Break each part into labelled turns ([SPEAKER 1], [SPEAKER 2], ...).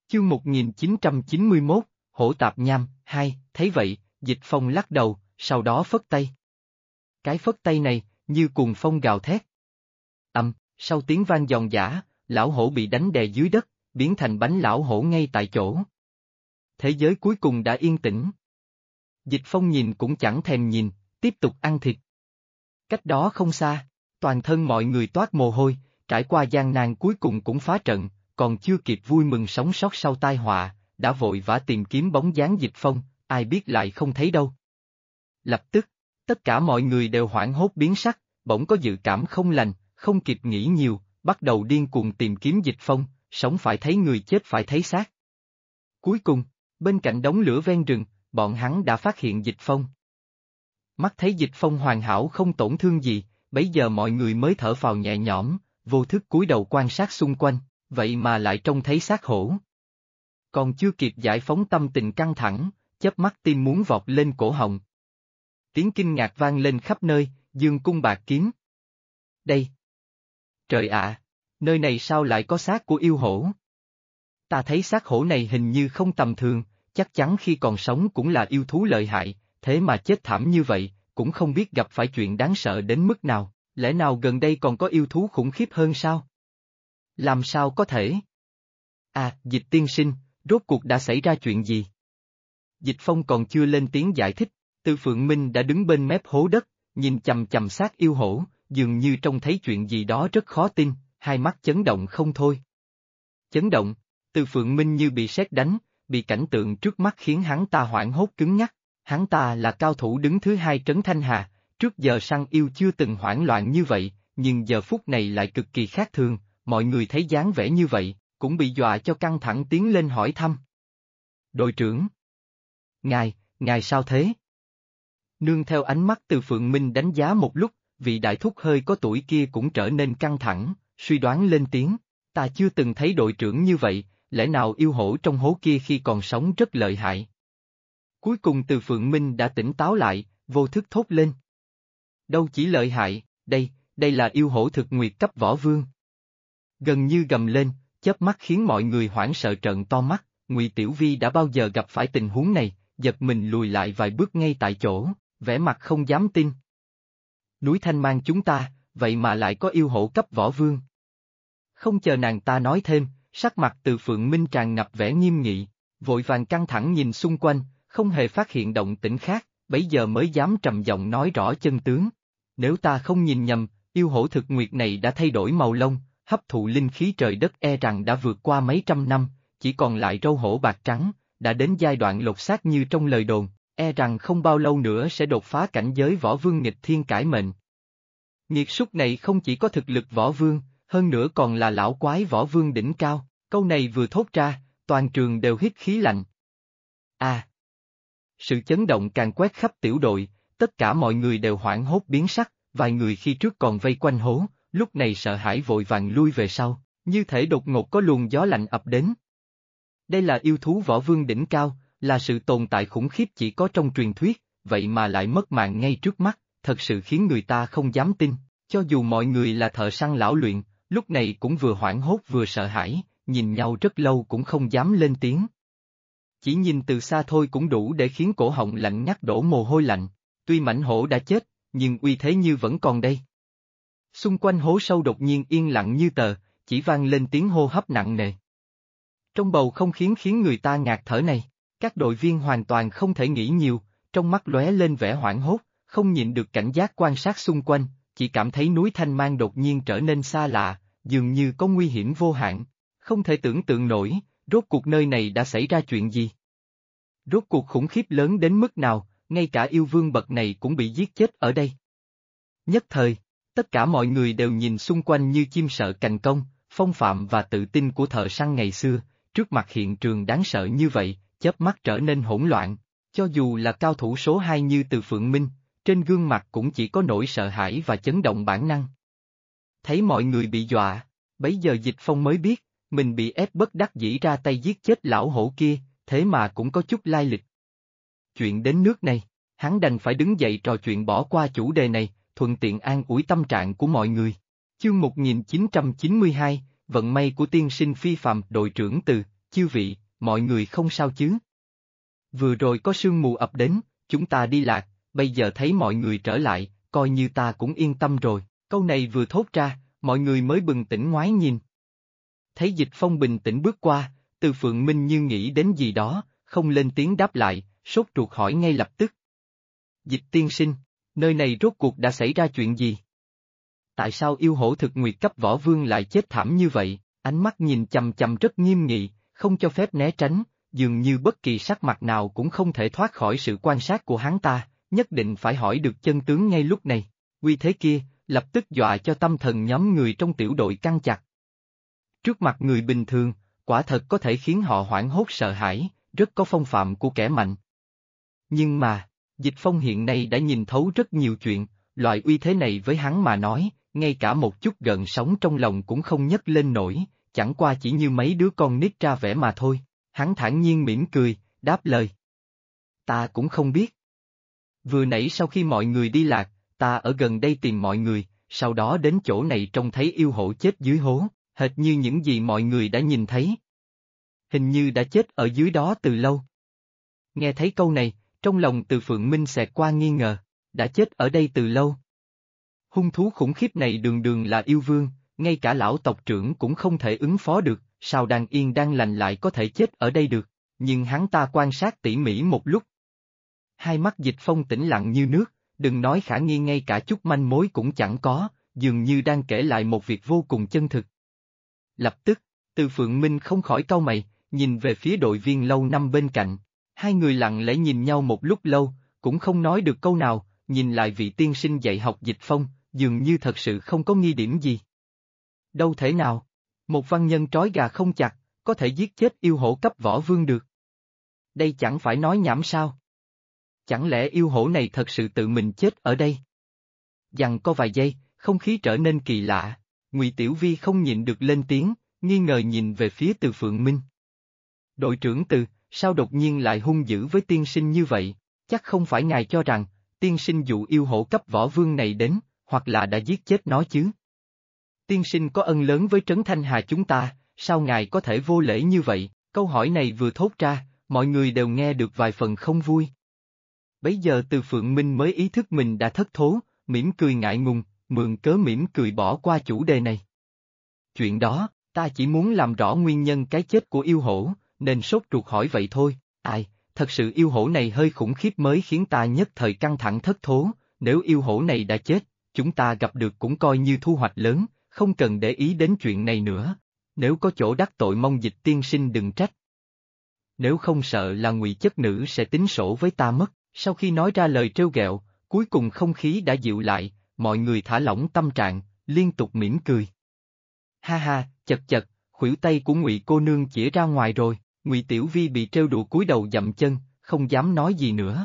[SPEAKER 1] Chương 1991, Hổ Tạp Nham, 2, thấy vậy, Dịch Phong lắc đầu, sau đó phất tay. Cái phất tay này, như cuồng phong gào thét. Sau tiếng vang giòn giã, lão hổ bị đánh đè dưới đất, biến thành bánh lão hổ ngay tại chỗ. Thế giới cuối cùng đã yên tĩnh. Dịch Phong nhìn cũng chẳng thèm nhìn, tiếp tục ăn thịt. Cách đó không xa, toàn thân mọi người toát mồ hôi, trải qua gian nan cuối cùng cũng phá trận, còn chưa kịp vui mừng sống sót sau tai họa, đã vội vã tìm kiếm bóng dáng Dịch Phong, ai biết lại không thấy đâu. Lập tức, tất cả mọi người đều hoảng hốt biến sắc, bỗng có dự cảm không lành, không kịp nghĩ nhiều, bắt đầu điên cuồng tìm kiếm Dịch Phong, sống phải thấy người chết phải thấy xác. Cuối cùng, bên cạnh đống lửa ven rừng, bọn hắn đã phát hiện Dịch Phong. Mắt thấy Dịch Phong hoàn hảo không tổn thương gì, bấy giờ mọi người mới thở phào nhẹ nhõm, vô thức cúi đầu quan sát xung quanh, vậy mà lại trông thấy xác hổ. Còn chưa kịp giải phóng tâm tình căng thẳng, chớp mắt tim muốn vọt lên cổ họng. Tiếng kinh ngạc vang lên khắp nơi, dương cung bạc kiếm. Đây! Trời ạ! Nơi này sao lại có xác của yêu hổ? Ta thấy xác hổ này hình như không tầm thường, chắc chắn khi còn sống cũng là yêu thú lợi hại, thế mà chết thảm như vậy, cũng không biết gặp phải chuyện đáng sợ đến mức nào, lẽ nào gần đây còn có yêu thú khủng khiếp hơn sao? Làm sao có thể? Dịch tiên sinh, rốt cuộc đã xảy ra chuyện gì? Dịch Phong còn chưa lên tiếng giải thích, Từ Phượng Minh đã đứng bên mép hố đất, nhìn chằm chằm xác yêu hổ, dường như trông thấy chuyện gì đó rất khó tin, hai mắt chấn động không thôi. Chấn động, Từ Phượng Minh như bị sét đánh, bị cảnh tượng trước mắt khiến hắn ta hoảng hốt cứng nhắc, hắn ta là cao thủ đứng thứ hai Trấn Thanh Hà, trước giờ săn yêu chưa từng hoảng loạn như vậy, nhưng giờ phút này lại cực kỳ khác thường, mọi người thấy dáng vẻ như vậy, cũng bị dọa cho căng thẳng tiến lên hỏi thăm. Đội trưởng! Ngài sao thế? Nương theo ánh mắt Từ Phượng Minh đánh giá một lúc, vị đại thúc hơi có tuổi kia cũng trở nên căng thẳng, suy đoán lên tiếng, ta chưa từng thấy đội trưởng như vậy, lẽ nào yêu hổ trong hố kia khi còn sống rất lợi hại? Cuối cùng Từ Phượng Minh đã tỉnh táo lại, vô thức thốt lên. Đâu chỉ lợi hại, đây là yêu hổ thực nguyệt cấp võ vương. Gần như gầm lên, chớp mắt khiến mọi người hoảng sợ trợn to mắt, Ngụy Tiểu Vi đã bao giờ gặp phải tình huống này, giật mình lùi lại vài bước ngay tại chỗ, vẻ mặt không dám tin. Núi Thanh Mang chúng ta, vậy mà lại có yêu hổ cấp võ vương. Không chờ nàng ta nói thêm, sắc mặt Từ Phượng Minh tràn ngập vẻ nghiêm nghị, vội vàng căng thẳng nhìn xung quanh, không hề phát hiện động tĩnh khác, bấy giờ mới dám trầm giọng nói rõ chân tướng. Nếu ta không nhìn nhầm, yêu hổ thực nguyệt này đã thay đổi màu lông, hấp thụ linh khí trời đất rằng đã vượt qua mấy trăm năm, chỉ còn lại râu hổ bạc trắng, đã đến giai đoạn lột xác như trong lời đồn, rằng không bao lâu nữa sẽ đột phá cảnh giới võ vương nghịch thiên cải mệnh. Nghiệt súc này không chỉ có thực lực võ vương, hơn nữa còn là lão quái võ vương đỉnh cao, câu này vừa thốt ra, toàn trường đều hít khí lạnh. Sự chấn động càng quét khắp tiểu đội, tất cả mọi người đều hoảng hốt biến sắc, vài người khi trước còn vây quanh hố, lúc này sợ hãi vội vàng lui về sau, như thể đột ngột có luồng gió lạnh ập đến. Đây là yêu thú võ vương đỉnh cao, là sự tồn tại khủng khiếp chỉ có trong truyền thuyết, vậy mà lại mất mạng ngay trước mắt, thật sự khiến người ta không dám tin, cho dù mọi người là thợ săn lão luyện, lúc này cũng vừa hoảng hốt vừa sợ hãi, nhìn nhau rất lâu cũng không dám lên tiếng. Chỉ nhìn từ xa thôi cũng đủ để khiến cổ họng lạnh ngắt đổ mồ hôi lạnh, tuy mãnh hổ đã chết, nhưng uy thế như vẫn còn đây. Xung quanh hố sâu đột nhiên yên lặng như tờ, chỉ vang lên tiếng hô hấp nặng nề. Trong bầu không khí khiến người ta ngạt thở này, các đội viên hoàn toàn không thể nghĩ nhiều, trong mắt lóe lên vẻ hoảng hốt, không nhịn được cảnh giác quan sát xung quanh, chỉ cảm thấy núi Thanh Mang đột nhiên trở nên xa lạ, dường như có nguy hiểm vô hạn, không thể tưởng tượng nổi, rốt cuộc nơi này đã xảy ra chuyện gì. Rốt cuộc khủng khiếp lớn đến mức nào, ngay cả yêu vương bậc này cũng bị giết chết ở đây. Nhất thời, tất cả mọi người đều nhìn xung quanh như chim sợ cành cong, phong phạm và tự tin của thợ săn ngày xưa, trước mặt hiện trường đáng sợ như vậy, chớp mắt trở nên hỗn loạn, cho dù là cao thủ số 2 như Từ Phượng Minh, trên gương mặt cũng chỉ có nỗi sợ hãi và chấn động bản năng. Thấy mọi người bị dọa, bấy giờ Dịch Phong mới biết, mình bị ép bất đắc dĩ ra tay giết chết lão hổ kia, thế mà cũng có chút lai lịch. Chuyện đến nước này, hắn đành phải đứng dậy trò chuyện bỏ qua chủ đề này, thuận tiện an ủi tâm trạng của mọi người. Chương 1992, vận may của tiên sinh phi phàm. Đội trưởng Từ, chư vị, mọi người không sao chứ? Vừa rồi có sương mù ập đến, chúng ta đi lạc, bây giờ thấy mọi người trở lại, coi như ta cũng yên tâm rồi. Câu này vừa thốt ra, mọi người mới bừng tỉnh ngoái nhìn. Thấy Dịch Phong bình tĩnh bước qua, Từ Phượng Minh như nghĩ đến gì đó, không lên tiếng đáp lại, sốt ruột hỏi ngay lập tức. Dịch tiên sinh, nơi này rốt cuộc đã xảy ra chuyện gì? Tại sao yêu hổ thực nguyệt cấp võ vương lại chết thảm như vậy? Ánh mắt nhìn chằm chằm rất nghiêm nghị, không cho phép né tránh, dường như bất kỳ sắc mặt nào cũng không thể thoát khỏi sự quan sát của hắn ta, nhất định phải hỏi được chân tướng ngay lúc này. Uy thế kia, lập tức dọa cho tâm thần nhóm người trong tiểu đội căng chặt. Trước mặt người bình thường, quả thật có thể khiến họ hoảng hốt sợ hãi, rất có phong phạm của kẻ mạnh. Nhưng mà, Dịch Phong hiện nay đã nhìn thấu rất nhiều chuyện, loại uy thế này với hắn mà nói, ngay cả một chút gợn sóng trong lòng cũng không nhấc lên nổi, chẳng qua chỉ như mấy đứa con nít ra vẻ mà thôi. Hắn thản nhiên mỉm cười, đáp lời. Ta cũng không biết. Vừa nãy sau khi mọi người đi lạc, ta ở gần đây tìm mọi người, sau đó đến chỗ này trông thấy yêu hổ chết dưới hố, hệt như những gì mọi người đã nhìn thấy. Hình như đã chết ở dưới đó từ lâu. Nghe thấy câu này, trong lòng Từ Phượng Minh xẹt qua nghi ngờ, đã chết ở đây từ lâu. Hung thú khủng khiếp này đường đường là yêu vương, ngay cả lão tộc trưởng cũng không thể ứng phó được, sao đang yên đang lành lại có thể chết ở đây được, nhưng hắn ta quan sát tỉ mỉ một lúc. Hai mắt Dịch Phong tĩnh lặng như nước, đừng nói khả nghi ngay cả chút manh mối cũng chẳng có, dường như đang kể lại một việc vô cùng chân thực. Lập tức, Từ Phượng Minh không khỏi cau mày, nhìn về phía đội viên lâu năm bên cạnh. Hai người lặng lẽ nhìn nhau một lúc lâu, cũng không nói được câu nào, nhìn lại vị tiên sinh dạy học Dịch Phong, dường như thật sự không có nghi điểm gì. Đâu thể nào, một văn nhân trói gà không chặt, có thể giết chết yêu hổ cấp võ vương được. Đây chẳng phải nói nhảm sao? Chẳng lẽ yêu hổ này thật sự tự mình chết ở đây? Giằng có vài giây, không khí trở nên kỳ lạ, Ngụy Tiểu Vi không nhịn được lên tiếng, nghi ngờ nhìn về phía Từ Phượng Minh. Đội trưởng Từ, sao đột nhiên lại hung dữ với tiên sinh như vậy? Chắc không phải ngài cho rằng, tiên sinh dụ yêu hổ cấp võ vương này đến, hoặc là đã giết chết nó chứ? Tiên sinh có ân lớn với Trấn Thanh Hà chúng ta, sao ngài có thể vô lễ như vậy? Câu hỏi này vừa thốt ra, mọi người đều nghe được vài phần không vui. Bấy giờ Từ Phượng Minh mới ý thức mình đã thất thố, mỉm cười ngại ngùng, mượn cớ mỉm cười bỏ qua chủ đề này. Chuyện đó, ta chỉ muốn làm rõ nguyên nhân cái chết của yêu hổ, nên sốt ruột hỏi vậy thôi. Ai, thật sự yêu hổ này hơi khủng khiếp mới khiến ta nhất thời căng thẳng thất thố, nếu yêu hổ này đã chết, chúng ta gặp được cũng coi như thu hoạch lớn, không cần để ý đến chuyện này nữa. Nếu có chỗ đắc tội mong Dịch tiên sinh đừng trách. Nếu không sợ là Ngụy chất nữ sẽ tính sổ với ta mất. Sau khi nói ra lời trêu ghẹo, cuối cùng không khí đã dịu lại, mọi người thả lỏng tâm trạng, liên tục mỉm cười. Ha ha, chật chật, khuỷu tay của Ngụy cô nương chỉ ra ngoài rồi. Ngụy Tiểu Vi bị trêu đùa cúi đầu dậm chân, không dám nói gì nữa.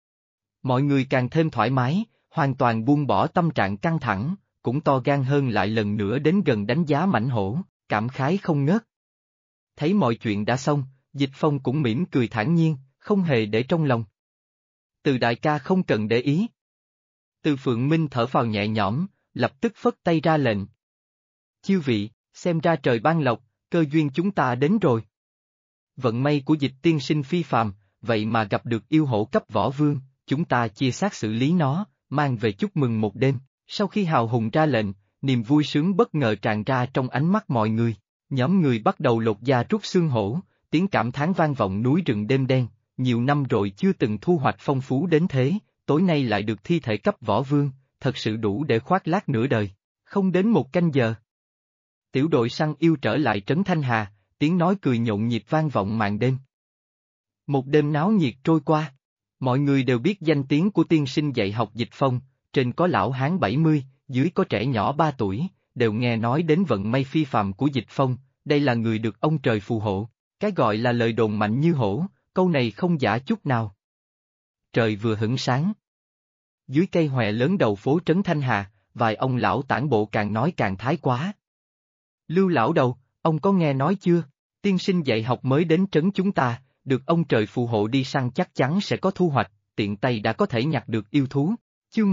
[SPEAKER 1] Mọi người càng thêm thoải mái, hoàn toàn buông bỏ tâm trạng căng thẳng, cũng to gan hơn lại lần nữa đến gần đánh giá mãnh hổ, cảm khái không ngớt. Thấy mọi chuyện đã xong, Dịch Phong cũng mỉm cười thản nhiên, không hề để trong lòng. Từ đại ca không cần để ý. Từ Phượng Minh thở phào nhẹ nhõm, lập tức phất tay ra lệnh. Chư vị, xem ra trời ban lộc, cơ duyên chúng ta đến rồi. Vận may của Dịch tiên sinh phi phàm, vậy mà gặp được yêu hổ cấp võ vương, chúng ta chia xác xử lý nó, mang về chúc mừng một đêm. Sau khi hào hùng ra lệnh, niềm vui sướng bất ngờ tràn ra trong ánh mắt mọi người. Nhóm người bắt đầu lột da rút xương hổ, tiếng cảm thán vang vọng núi rừng đêm đen. Nhiều năm rồi chưa từng thu hoạch phong phú đến thế, tối nay lại được thi thể cấp võ vương, thật sự đủ để khoác lác nửa đời. Không đến một canh giờ. Tiểu đội săn yêu trở lại Trấn Thanh Hà, tiếng nói cười nhộn nhịp vang vọng màn đêm. Một đêm náo nhiệt trôi qua, mọi người đều biết danh tiếng của tiên sinh dạy học Dịch Phong, trên có lão hán 70, dưới có trẻ nhỏ 3 tuổi, đều nghe nói đến vận may phi phàm của Dịch Phong, đây là người được ông trời phù hộ, cái gọi là lời đồn mạnh như hổ. Câu này không giả chút nào. Trời vừa hửng sáng. Dưới cây hòe lớn đầu phố Trấn Thanh Hà, vài ông lão tản bộ càng nói càng thái quá. Lưu lão đầu, ông có nghe nói chưa? Tiên sinh dạy học mới đến trấn chúng ta, được ông trời phù hộ đi săn chắc chắn sẽ có thu hoạch, tiện tay đã có thể nhặt được yêu thú. Chương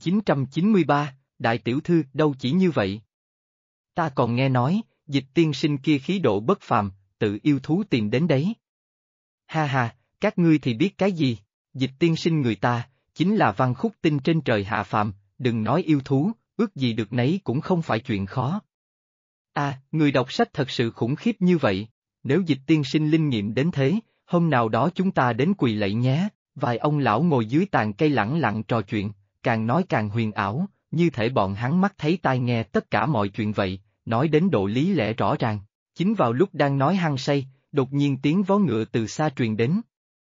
[SPEAKER 1] 1993, Đại tiểu thư đâu chỉ như vậy. Ta còn nghe nói, Dịch tiên sinh kia khí độ bất phàm, tự yêu thú tìm đến đấy. Ha ha, các ngươi thì biết cái gì, Dịch tiên sinh người ta, chính là văn khúc tinh trên trời hạ phàm, đừng nói yêu thú, ước gì được nấy cũng không phải chuyện khó. À, người đọc sách thật sự khủng khiếp như vậy, nếu Dịch tiên sinh linh nghiệm đến thế, hôm nào đó chúng ta đến quỳ lạy nhé. Vài ông lão ngồi dưới tàn cây lẳng lặng trò chuyện, càng nói càng huyền ảo, như thể bọn hắn mắt thấy tai nghe tất cả mọi chuyện vậy, nói đến độ lý lẽ rõ ràng. Chính vào lúc đang nói hăng say, đột nhiên tiếng vó ngựa từ xa truyền đến.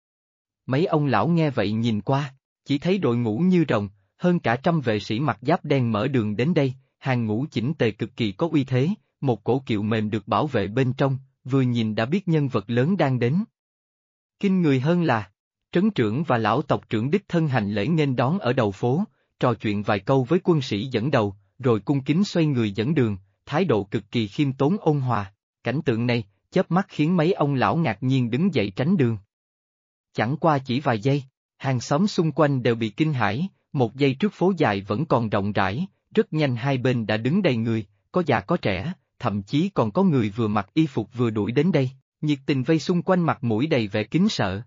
[SPEAKER 1] Mấy ông lão nghe vậy nhìn qua, chỉ thấy đội ngũ như rồng, hơn cả 100 vệ sĩ mặc giáp đen mở đường đến đây, hàng ngũ chỉnh tề cực kỳ có uy thế, một cổ kiệu mềm được bảo vệ bên trong, vừa nhìn đã biết nhân vật lớn đang đến. Kinh người hơn là, trấn trưởng và lão tộc trưởng đích thân hành lễ nghênh đón ở đầu phố, trò chuyện vài câu với quân sĩ dẫn đầu, rồi cung kính xoay người dẫn đường, thái độ cực kỳ khiêm tốn ôn hòa. Cảnh tượng này, chớp mắt khiến mấy ông lão ngạc nhiên đứng dậy tránh đường. Chẳng qua chỉ vài giây, hàng xóm xung quanh đều bị kinh hãi, một giây trước phố dài vẫn còn rộng rãi, rất nhanh hai bên đã đứng đầy người, có già có trẻ, thậm chí còn có người vừa mặc y phục vừa đuổi đến đây, nhiệt tình vây xung quanh mặt mũi đầy vẻ kính sợ.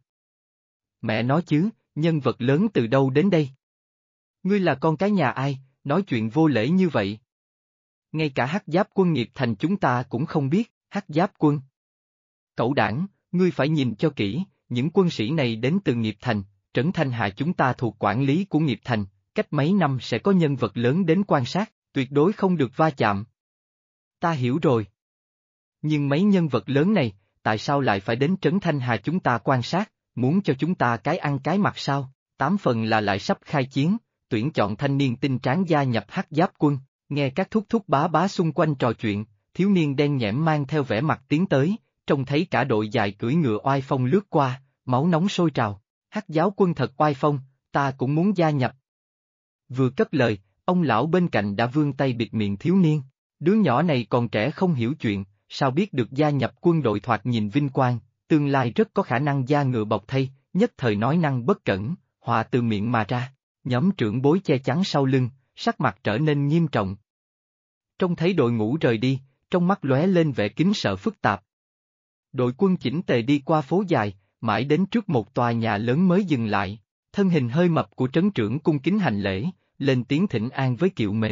[SPEAKER 1] Mẹ nói chứ, nhân vật lớn từ đâu đến đây? Ngươi là con cái nhà ai, nói chuyện vô lễ như vậy? Ngay cả Hắc Giáp quân Nghiệp Thành chúng ta cũng không biết, Hắc Giáp quân. Cẩu đảng, ngươi phải nhìn cho kỹ, những quân sĩ này đến từ Nghiệp Thành, Trấn Thanh Hà chúng ta thuộc quản lý của Nghiệp Thành, cách mấy năm sẽ có nhân vật lớn đến quan sát, tuyệt đối không được va chạm. Ta hiểu rồi. Nhưng mấy nhân vật lớn này, tại sao lại phải đến Trấn Thanh Hà chúng ta quan sát, muốn cho chúng ta cái ăn cái mặc sao? 8 phần là lại sắp khai chiến, tuyển chọn thanh niên tinh tráng gia nhập Hắc Giáp quân, nghe các thúc thúc bá bá xung quanh trò chuyện, thiếu niên đen nhẽm mang theo vẻ mặt tiến tới, trông thấy cả đội dài cưỡi ngựa oai phong lướt qua, máu nóng sôi trào. Hắc Giáo quân thật oai phong, ta cũng muốn gia nhập. Vừa cất lời, ông lão bên cạnh đã vươn tay bịt miệng thiếu niên, đứa nhỏ này còn trẻ không hiểu chuyện, sao biết được gia nhập quân đội thoạt nhìn vinh quang, tương lai rất có khả năng gia ngựa bọc thây, nhất thời nói năng bất cẩn, họa từ miệng mà ra, nhóm trưởng bối che chắn sau lưng, sắc mặt trở nên nghiêm trọng. Trông thấy đội ngũ rời đi, trong mắt lóe lên vẻ kính sợ phức tạp. Đội quân chỉnh tề đi qua phố dài, mãi đến trước một tòa nhà lớn mới dừng lại, thân hình hơi mập của trấn trưởng cung kính hành lễ, lên tiếng thỉnh an với kiệu mềm.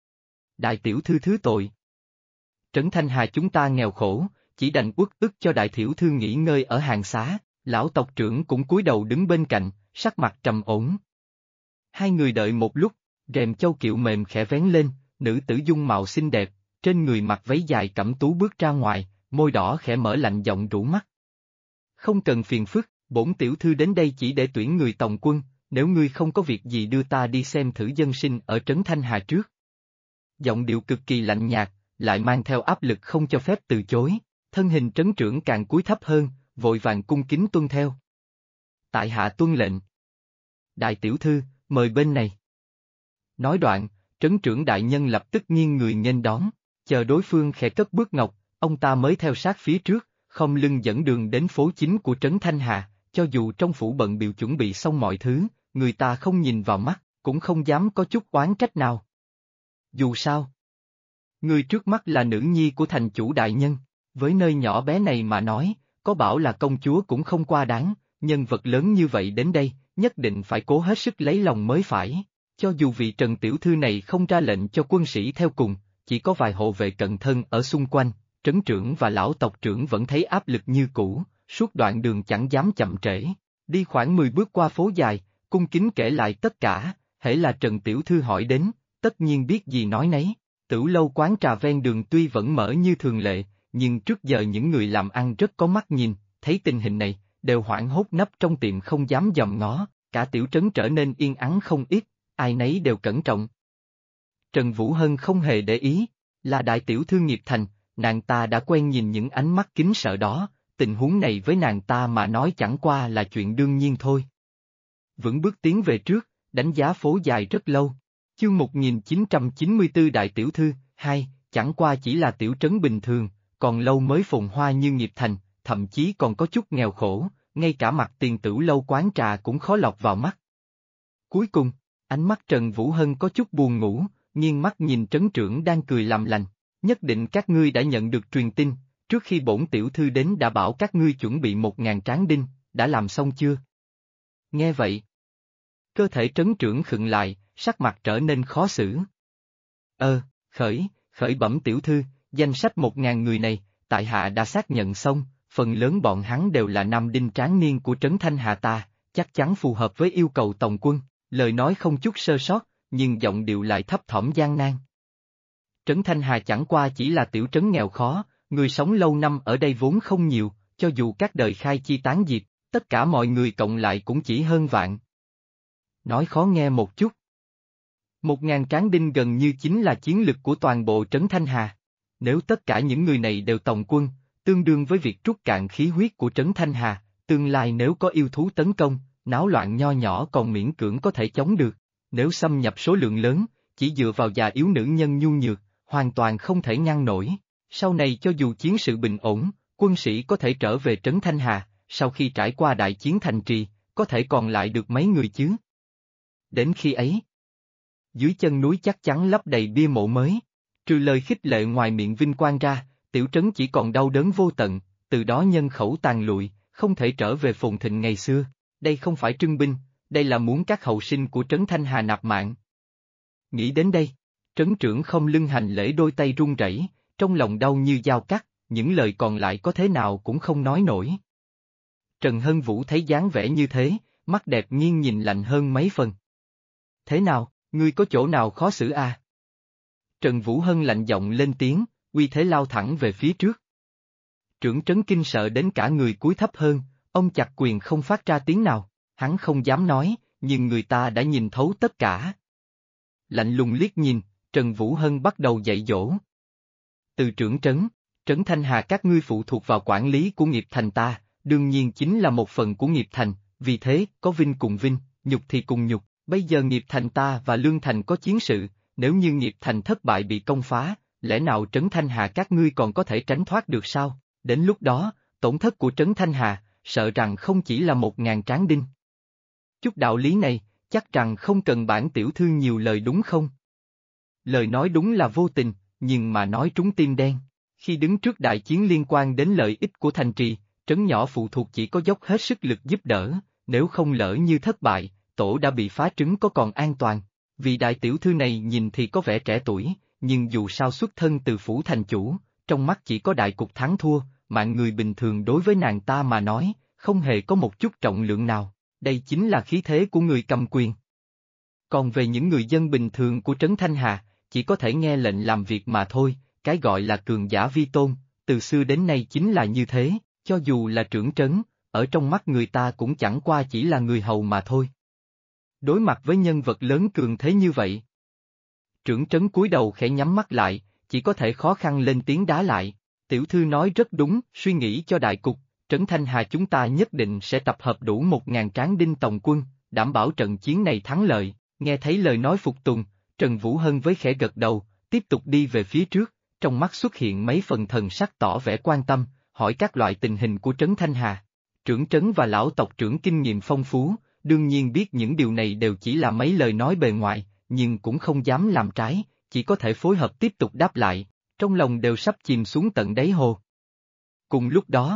[SPEAKER 1] Đại tiểu thư thứ tội. Trấn Thanh Hà chúng ta nghèo khổ, chỉ đành uất ức cho đại tiểu thư nghỉ ngơi ở hàng xá, lão tộc trưởng cũng cúi đầu đứng bên cạnh, sắc mặt trầm ổn. Hai người đợi một lúc, rèm châu kiệu mềm khẽ vén lên, nữ tử dung mạo xinh đẹp, trên người mặc váy dài cẩm tú bước ra ngoài, môi đỏ khẽ mở lạnh giọng rủ mắt. Không cần phiền phức, bổn tiểu thư đến đây chỉ để tuyển người tòng quân, nếu ngươi không có việc gì đưa ta đi xem thử dân sinh ở Trấn Thanh Hà trước. Giọng điệu cực kỳ lạnh nhạt, lại mang theo áp lực không cho phép từ chối, thân hình trấn trưởng càng cúi thấp hơn, vội vàng cung kính tuân theo. Tại hạ tuân lệnh. Đại tiểu thư, mời bên này. Nói đoạn, trấn trưởng đại nhân lập tức nghiêng người nghênh đón, chờ đối phương khẽ cất bước ngọc, ông ta mới theo sát phía trước, không lưng dẫn đường đến phố chính của Trấn Thanh Hà, cho dù trong phủ bận biểu chuẩn bị xong mọi thứ, người ta không nhìn vào mắt, cũng không dám có chút oán trách nào. Dù sao, người trước mắt là nữ nhi của thành chủ đại nhân, với nơi nhỏ bé này mà nói, có bảo là công chúa cũng không qua đáng, nhân vật lớn như vậy đến đây, nhất định phải cố hết sức lấy lòng mới phải, cho dù vị Trần tiểu thư này không ra lệnh cho quân sĩ theo cùng, chỉ có vài hộ vệ cận thân ở xung quanh. Trấn trưởng và lão tộc trưởng vẫn thấy áp lực như cũ, suốt đoạn đường chẳng dám chậm trễ. Đi khoảng 10 bước qua phố dài, cung kính kể lại tất cả, hễ là Trần Tiểu Thư hỏi đến, tất nhiên biết gì nói nấy. Tửu lâu quán trà ven đường tuy vẫn mở như thường lệ, nhưng trước giờ những người làm ăn rất có mắt nhìn, thấy tình hình này, đều hoảng hốt nấp trong tiệm không dám dòm ngó, cả tiểu trấn trở nên yên ắng không ít, ai nấy đều cẩn trọng. Trần Vũ Hân không hề để ý, là đại tiểu thư Nghiệp Thành. Nàng ta đã quen nhìn những ánh mắt kính sợ đó, tình huống này với nàng ta mà nói chẳng qua là chuyện đương nhiên thôi. Vững bước tiến về trước, đánh giá phố dài rất lâu. Chương 1994 Đại Tiểu Thư, 2, chẳng qua chỉ là tiểu trấn bình thường, còn lâu mới phồn hoa như Nghiệp Thành, thậm chí còn có chút nghèo khổ, ngay cả mặt tiền tửu lâu quán trà cũng khó lọt vào mắt. Cuối cùng, ánh mắt Trần Vũ Hân có chút buồn ngủ, nghiêng mắt nhìn trấn trưởng đang cười làm lành. Nhất định các ngươi đã nhận được truyền tin, trước khi bổn tiểu thư đến đã bảo các ngươi chuẩn bị 1000 tráng đinh, đã làm xong chưa? Nghe vậy, cơ thể trấn trưởng khựng lại, sắc mặt trở nên khó xử. Khởi bẩm tiểu thư, danh sách 1000 người này, tại hạ đã xác nhận xong, phần lớn bọn hắn đều là nam đinh tráng niên của Trấn Thanh Hà ta, chắc chắn phù hợp với yêu cầu tổng quân, lời nói không chút sơ sót, nhưng giọng điệu lại thấp thỏm gian nan. Trấn Thanh Hà chẳng qua chỉ là tiểu trấn nghèo khó, người sống lâu năm ở đây vốn không nhiều, cho dù các đời khai chi tán diệt, tất cả mọi người cộng lại cũng chỉ hơn vạn. Nói khó nghe một chút. 1000 tráng đinh gần như chính là chiến lực của toàn bộ Trấn Thanh Hà. Nếu tất cả những người này đều tòng quân, tương đương với việc trút cạn khí huyết của Trấn Thanh Hà, tương lai nếu có yêu thú tấn công, náo loạn nho nhỏ còn miễn cưỡng có thể chống được. Nếu xâm nhập số lượng lớn, chỉ dựa vào già yếu nữ nhân nhu nhược, hoàn toàn không thể ngăn nổi. Sau này cho dù chiến sự bình ổn, quân sĩ có thể trở về Trấn Thanh Hà, sau khi trải qua đại chiến thành trì, có thể còn lại được mấy người chứ? Đến khi ấy, dưới chân núi chắc chắn lấp đầy bia mộ mới, trừ lời khích lệ ngoài miệng vinh quang ra, tiểu trấn chỉ còn đau đớn vô tận, từ đó nhân khẩu tàn lụi, không thể trở về phồn thịnh ngày xưa. Đây không phải trưng binh, đây là muốn các hậu sinh của Trấn Thanh Hà nạp mạng. Nghĩ đến đây, trấn trưởng không lưng hành lễ đôi tay run rẩy, trong lòng đau như dao cắt, những lời còn lại có thế nào cũng không nói nổi. Trần Hân Vũ thấy dáng vẻ như thế, mắt đẹp nghiêng nhìn lạnh hơn mấy phần. Thế nào, ngươi có chỗ nào khó xử à? Trần Vũ Hân lạnh giọng lên tiếng, uy thế lao thẳng về phía trước. Trưởng trấn kinh sợ đến cả người cúi thấp hơn, ông chặt quyền không phát ra tiếng nào, hắn không dám nói, nhưng người ta đã nhìn thấu tất cả. Lạnh lùng liếc nhìn, Trần Vũ Hân bắt đầu dạy dỗ. Từ trưởng trấn, Trấn Thanh Hà các ngươi phụ thuộc vào quản lý của nghiệp thành ta, đương nhiên chính là một phần của nghiệp thành, vì thế, có vinh cùng vinh, nhục thì cùng nhục, bây giờ nghiệp thành ta và Lương Thành có chiến sự, nếu như nghiệp thành thất bại bị công phá, lẽ nào Trấn Thanh Hà các ngươi còn có thể tránh thoát được sao? Đến lúc đó, tổn thất của Trấn Thanh Hà, sợ rằng không chỉ là 1000 tráng đinh. Chút đạo lý này, chắc rằng không cần bản tiểu thư nhiều lời đúng không? Lời nói đúng là vô tình, nhưng mà nói trúng tim đen. Khi đứng trước đại chiến liên quan đến lợi ích của thành trì, trấn nhỏ phụ thuộc chỉ có dốc hết sức lực giúp đỡ, nếu không lỡ như thất bại, tổ đã bị phá trứng có còn an toàn. Vì đại tiểu thư này nhìn thì có vẻ trẻ tuổi, nhưng dù sao xuất thân từ phủ thành chủ, trong mắt chỉ có đại cục thắng thua, mạng người bình thường đối với nàng ta mà nói, không hề có một chút trọng lượng nào, đây chính là khí thế của người cầm quyền. Còn về những người dân bình thường của Trấn Thanh Hà, chỉ có thể nghe lệnh làm việc mà thôi, cái gọi là cường giả vi tôn, từ xưa đến nay chính là như thế, cho dù là trưởng trấn, ở trong mắt người ta cũng chẳng qua chỉ là người hầu mà thôi. Đối mặt với nhân vật lớn cường thế như vậy, trưởng trấn cúi đầu khẽ nhắm mắt lại, chỉ có thể khó khăn lên tiếng đá lại. Tiểu thư nói rất đúng, suy nghĩ cho đại cục, Trấn Thanh Hà chúng ta nhất định sẽ tập hợp đủ 1000 tráng đinh tòng quân, đảm bảo trận chiến này thắng lợi. Nghe thấy lời nói phục tùng, Trần Vũ Hân với khẽ gật đầu, tiếp tục đi về phía trước, trong mắt xuất hiện mấy phần thần sắc tỏ vẻ quan tâm, hỏi các loại tình hình của Trấn Thanh Hà. Trưởng trấn và lão tộc trưởng kinh nghiệm phong phú, đương nhiên biết những điều này đều chỉ là mấy lời nói bề ngoài, nhưng cũng không dám làm trái, chỉ có thể phối hợp tiếp tục đáp lại, trong lòng đều sắp chìm xuống tận đáy hồ. Cùng lúc đó,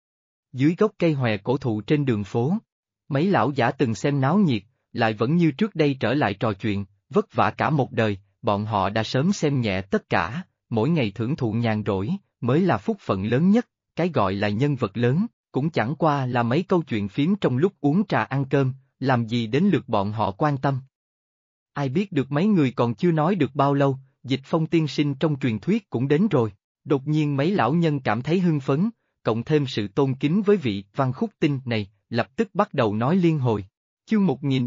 [SPEAKER 1] dưới gốc cây hòe cổ thụ trên đường phố, mấy lão giả từng xem náo nhiệt, lại vẫn như trước đây trở lại trò chuyện, vất vả cả một đời, bọn họ đã sớm xem nhẹ tất cả, mỗi ngày thưởng thụ nhàn rỗi, mới là phúc phận lớn nhất, cái gọi là nhân vật lớn, cũng chẳng qua là mấy câu chuyện phím trong lúc uống trà ăn cơm, làm gì đến lượt bọn họ quan tâm. Ai biết được mấy người còn chưa nói được bao lâu, Dịch Phong tiên sinh trong truyền thuyết cũng đến rồi, đột nhiên mấy lão nhân cảm thấy hưng phấn, cộng thêm sự tôn kính với vị Văn Khúc Tinh này, lập tức bắt đầu nói liên hồi. Chương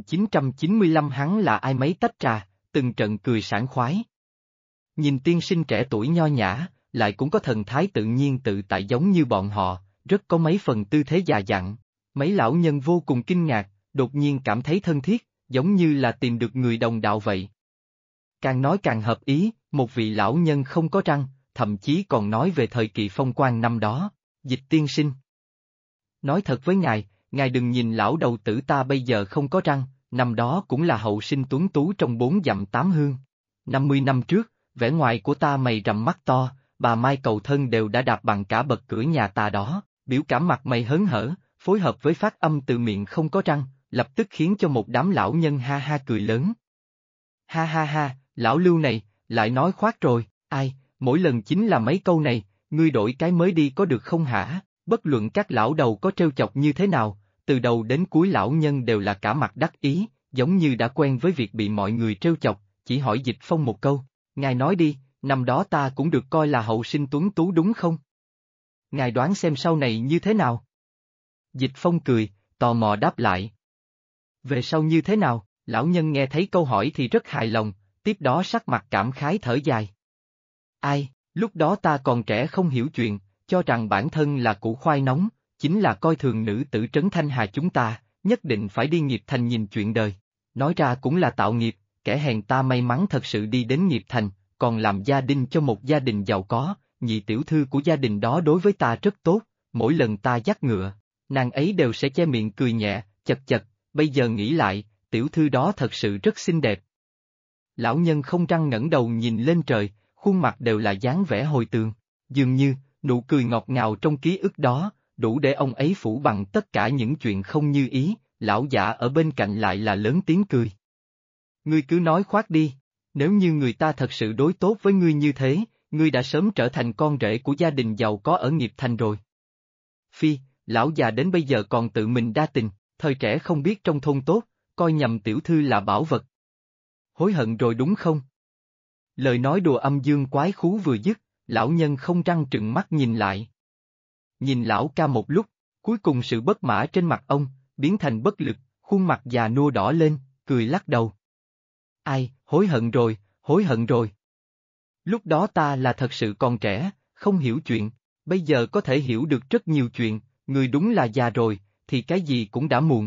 [SPEAKER 1] 1995 hắn là ai mấy tách trà, từng trận cười sảng khoái. Nhìn tiên sinh trẻ tuổi nho nhã, lại cũng có thần thái tự nhiên tự tại giống như bọn họ, rất có mấy phần tư thế già dặn. Mấy lão nhân vô cùng kinh ngạc, đột nhiên cảm thấy thân thiết, giống như là tìm được người đồng đạo vậy. Càng nói càng hợp ý, một vị lão nhân không có răng, thậm chí còn nói về thời kỳ phong quang năm đó. Dịch tiên sinh. Nói thật với ngài đừng nhìn lão đầu tử ta bây giờ không có răng, năm đó cũng là hậu sinh tuấn tú trong 4 dặm 8 hương. 50 năm trước, vẻ ngoài của ta mày rậm mắt to, bà Mai cầu thân đều đã đạp bằng cả bậc cửa nhà ta đó, biểu cảm mặt mày hớn hở, phối hợp với phát âm từ miệng không có răng, lập tức khiến cho một đám lão nhân ha ha cười lớn. Ha ha ha, lão Lưu này, lại nói khoác rồi, ai, mỗi lần chính là mấy câu này, ngươi đổi cái mới đi có được không hả? Bất luận các lão đầu có trêu chọc như thế nào, từ đầu đến cuối lão nhân đều là cả mặt đắc ý, giống như đã quen với việc bị mọi người trêu chọc, chỉ hỏi Dịch Phong một câu, ngài nói đi, năm đó ta cũng được coi là hậu sinh tuấn tú đúng không? Ngài đoán xem sau này như thế nào? Dịch Phong cười, tò mò đáp lại. Về sau như thế nào? Lão nhân nghe thấy câu hỏi thì rất hài lòng, tiếp đó sắc mặt cảm khái thở dài. Ai, lúc đó ta còn trẻ không hiểu chuyện, cho rằng bản thân là củ khoai nóng, chính là coi thường nữ tử Trấn Thanh Hà chúng ta, nhất định phải đi nghiệp thành nhìn chuyện đời. Nói ra cũng là tạo nghiệp, kẻ hèn ta may mắn thật sự đi đến nghiệp thành, còn làm gia đình cho một gia đình giàu có, nhị tiểu thư của gia đình đó đối với ta rất tốt, mỗi lần ta dắt ngựa, nàng ấy đều sẽ che miệng cười nhẹ, chật chật, bây giờ nghĩ lại, tiểu thư đó thật sự rất xinh đẹp. Lão nhân không răng ngẩng đầu nhìn lên trời, khuôn mặt đều là dáng vẻ hồi tường, dường như, nụ cười ngọt ngào trong ký ức đó, đủ để ông ấy phủ bằng tất cả những chuyện không như ý, lão giả ở bên cạnh lại là lớn tiếng cười. Ngươi cứ nói khoác đi, nếu như người ta thật sự đối tốt với ngươi như thế, ngươi đã sớm trở thành con rể của gia đình giàu có ở nghiệp thành rồi. Phi, lão già đến bây giờ còn tự mình đa tình, thời trẻ không biết trong thôn tốt, coi nhầm tiểu thư là bảo vật. Hối hận rồi đúng không? Lời nói đùa âm dương quái khú vừa dứt, lão nhân không răng trừng mắt nhìn lại. Nhìn lão ca một lúc, cuối cùng sự bất mã trên mặt ông, biến thành bất lực, khuôn mặt già nua đỏ lên, cười lắc đầu. Ai, hối hận rồi, hối hận rồi. Lúc đó ta là thật sự còn trẻ, không hiểu chuyện, bây giờ có thể hiểu được rất nhiều chuyện, người đúng là già rồi, thì cái gì cũng đã muộn.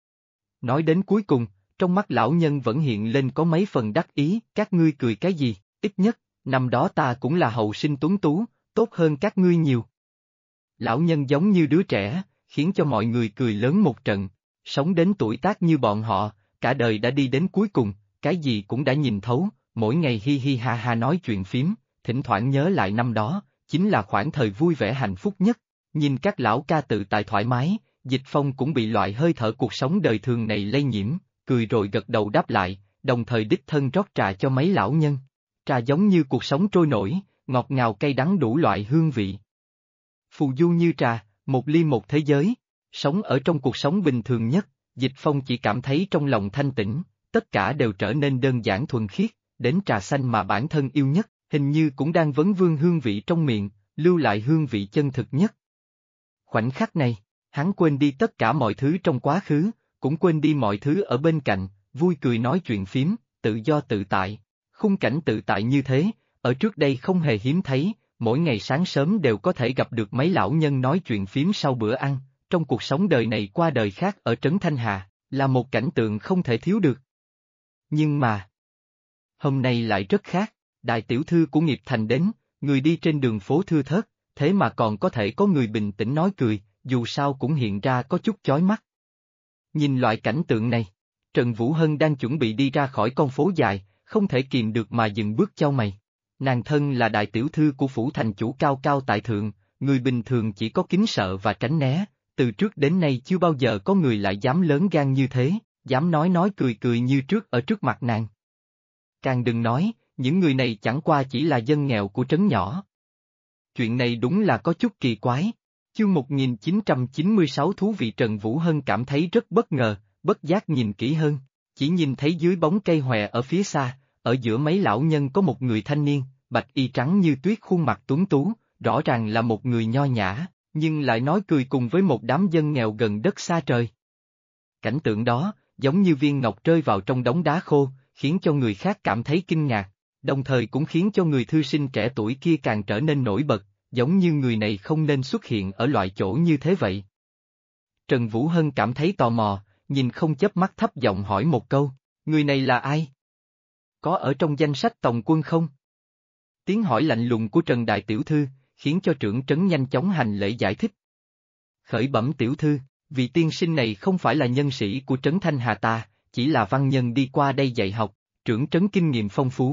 [SPEAKER 1] Nói đến cuối cùng, trong mắt lão nhân vẫn hiện lên có mấy phần đắc ý, các ngươi cười cái gì, ít nhất, năm đó ta cũng là hậu sinh tuấn tú, tốt hơn các ngươi nhiều. Lão nhân giống như đứa trẻ, khiến cho mọi người cười lớn một trận, sống đến tuổi tác như bọn họ, cả đời đã đi đến cuối cùng, cái gì cũng đã nhìn thấu, mỗi ngày hi hi ha ha nói chuyện phím, thỉnh thoảng nhớ lại năm đó, chính là khoảng thời vui vẻ hạnh phúc nhất, nhìn các lão ca tự tại thoải mái, Dịch Phong cũng bị loại hơi thở cuộc sống đời thường này lây nhiễm, cười rồi gật đầu đáp lại, đồng thời đích thân rót trà cho mấy lão nhân. Trà giống như cuộc sống trôi nổi, ngọt ngào cay đắng đủ loại hương vị. Phù du như trà, một ly một thế giới, sống ở trong cuộc sống bình thường nhất, Dịch Phong chỉ cảm thấy trong lòng thanh tĩnh, tất cả đều trở nên đơn giản thuần khiết, đến trà xanh mà bản thân yêu nhất, hình như cũng đang vấn vương hương vị trong miệng, lưu lại hương vị chân thực nhất. Khoảnh khắc này, hắn quên đi tất cả mọi thứ trong quá khứ, cũng quên đi mọi thứ ở bên cạnh, vui cười nói chuyện phím, tự do tự tại. Khung cảnh tự tại như thế, ở trước đây không hề hiếm thấy, mỗi ngày sáng sớm đều có thể gặp được mấy lão nhân nói chuyện phím sau bữa ăn, trong cuộc sống đời này qua đời khác ở Trấn Thanh Hà, là một cảnh tượng không thể thiếu được. Nhưng mà, hôm nay lại rất khác, đại tiểu thư của nghiệp thành đến, người đi trên đường phố thưa thớt, thế mà còn có thể có người bình tĩnh nói cười, dù sao cũng hiện ra có chút chói mắt. Nhìn loại cảnh tượng này, Trần Vũ Hân đang chuẩn bị đi ra khỏi con phố dài, không thể kìm được mà dừng bước chau mày. Nàng thân là đại tiểu thư của phủ thành chủ cao cao tại thượng, người bình thường chỉ có kính sợ và tránh né, từ trước đến nay chưa bao giờ có người lại dám lớn gan như thế, dám nói cười cười như trước ở trước mặt nàng. Càng đừng nói, những người này chẳng qua chỉ là dân nghèo của trấn nhỏ. Chuyện này đúng là có chút kỳ quái. Chương 1996 thú vị. Trần Vũ Hân cảm thấy rất bất ngờ, bất giác nhìn kỹ hơn, chỉ nhìn thấy dưới bóng cây hòe ở phía xa, ở giữa mấy lão nhân có một người thanh niên, bạch y trắng như tuyết khuôn mặt tuấn tú, rõ ràng là một người nho nhã, nhưng lại nói cười cùng với một đám dân nghèo gần đất xa trời. Cảnh tượng đó, giống như viên ngọc rơi vào trong đống đá khô, khiến cho người khác cảm thấy kinh ngạc, đồng thời cũng khiến cho người thư sinh trẻ tuổi kia càng trở nên nổi bật, giống như người này không nên xuất hiện ở loại chỗ như thế vậy. Trần Vũ Hân cảm thấy tò mò, nhìn không chớp mắt thấp giọng hỏi một câu, người này là ai? Có ở trong danh sách tòng quân không? Tiếng hỏi lạnh lùng của Trần Đại Tiểu Thư, khiến cho trưởng trấn nhanh chóng hành lễ giải thích. Khởi bẩm tiểu thư, vị tiên sinh này không phải là nhân sĩ của trấn Thanh Hà ta, chỉ là văn nhân đi qua đây dạy học, trưởng trấn kinh nghiệm phong phú,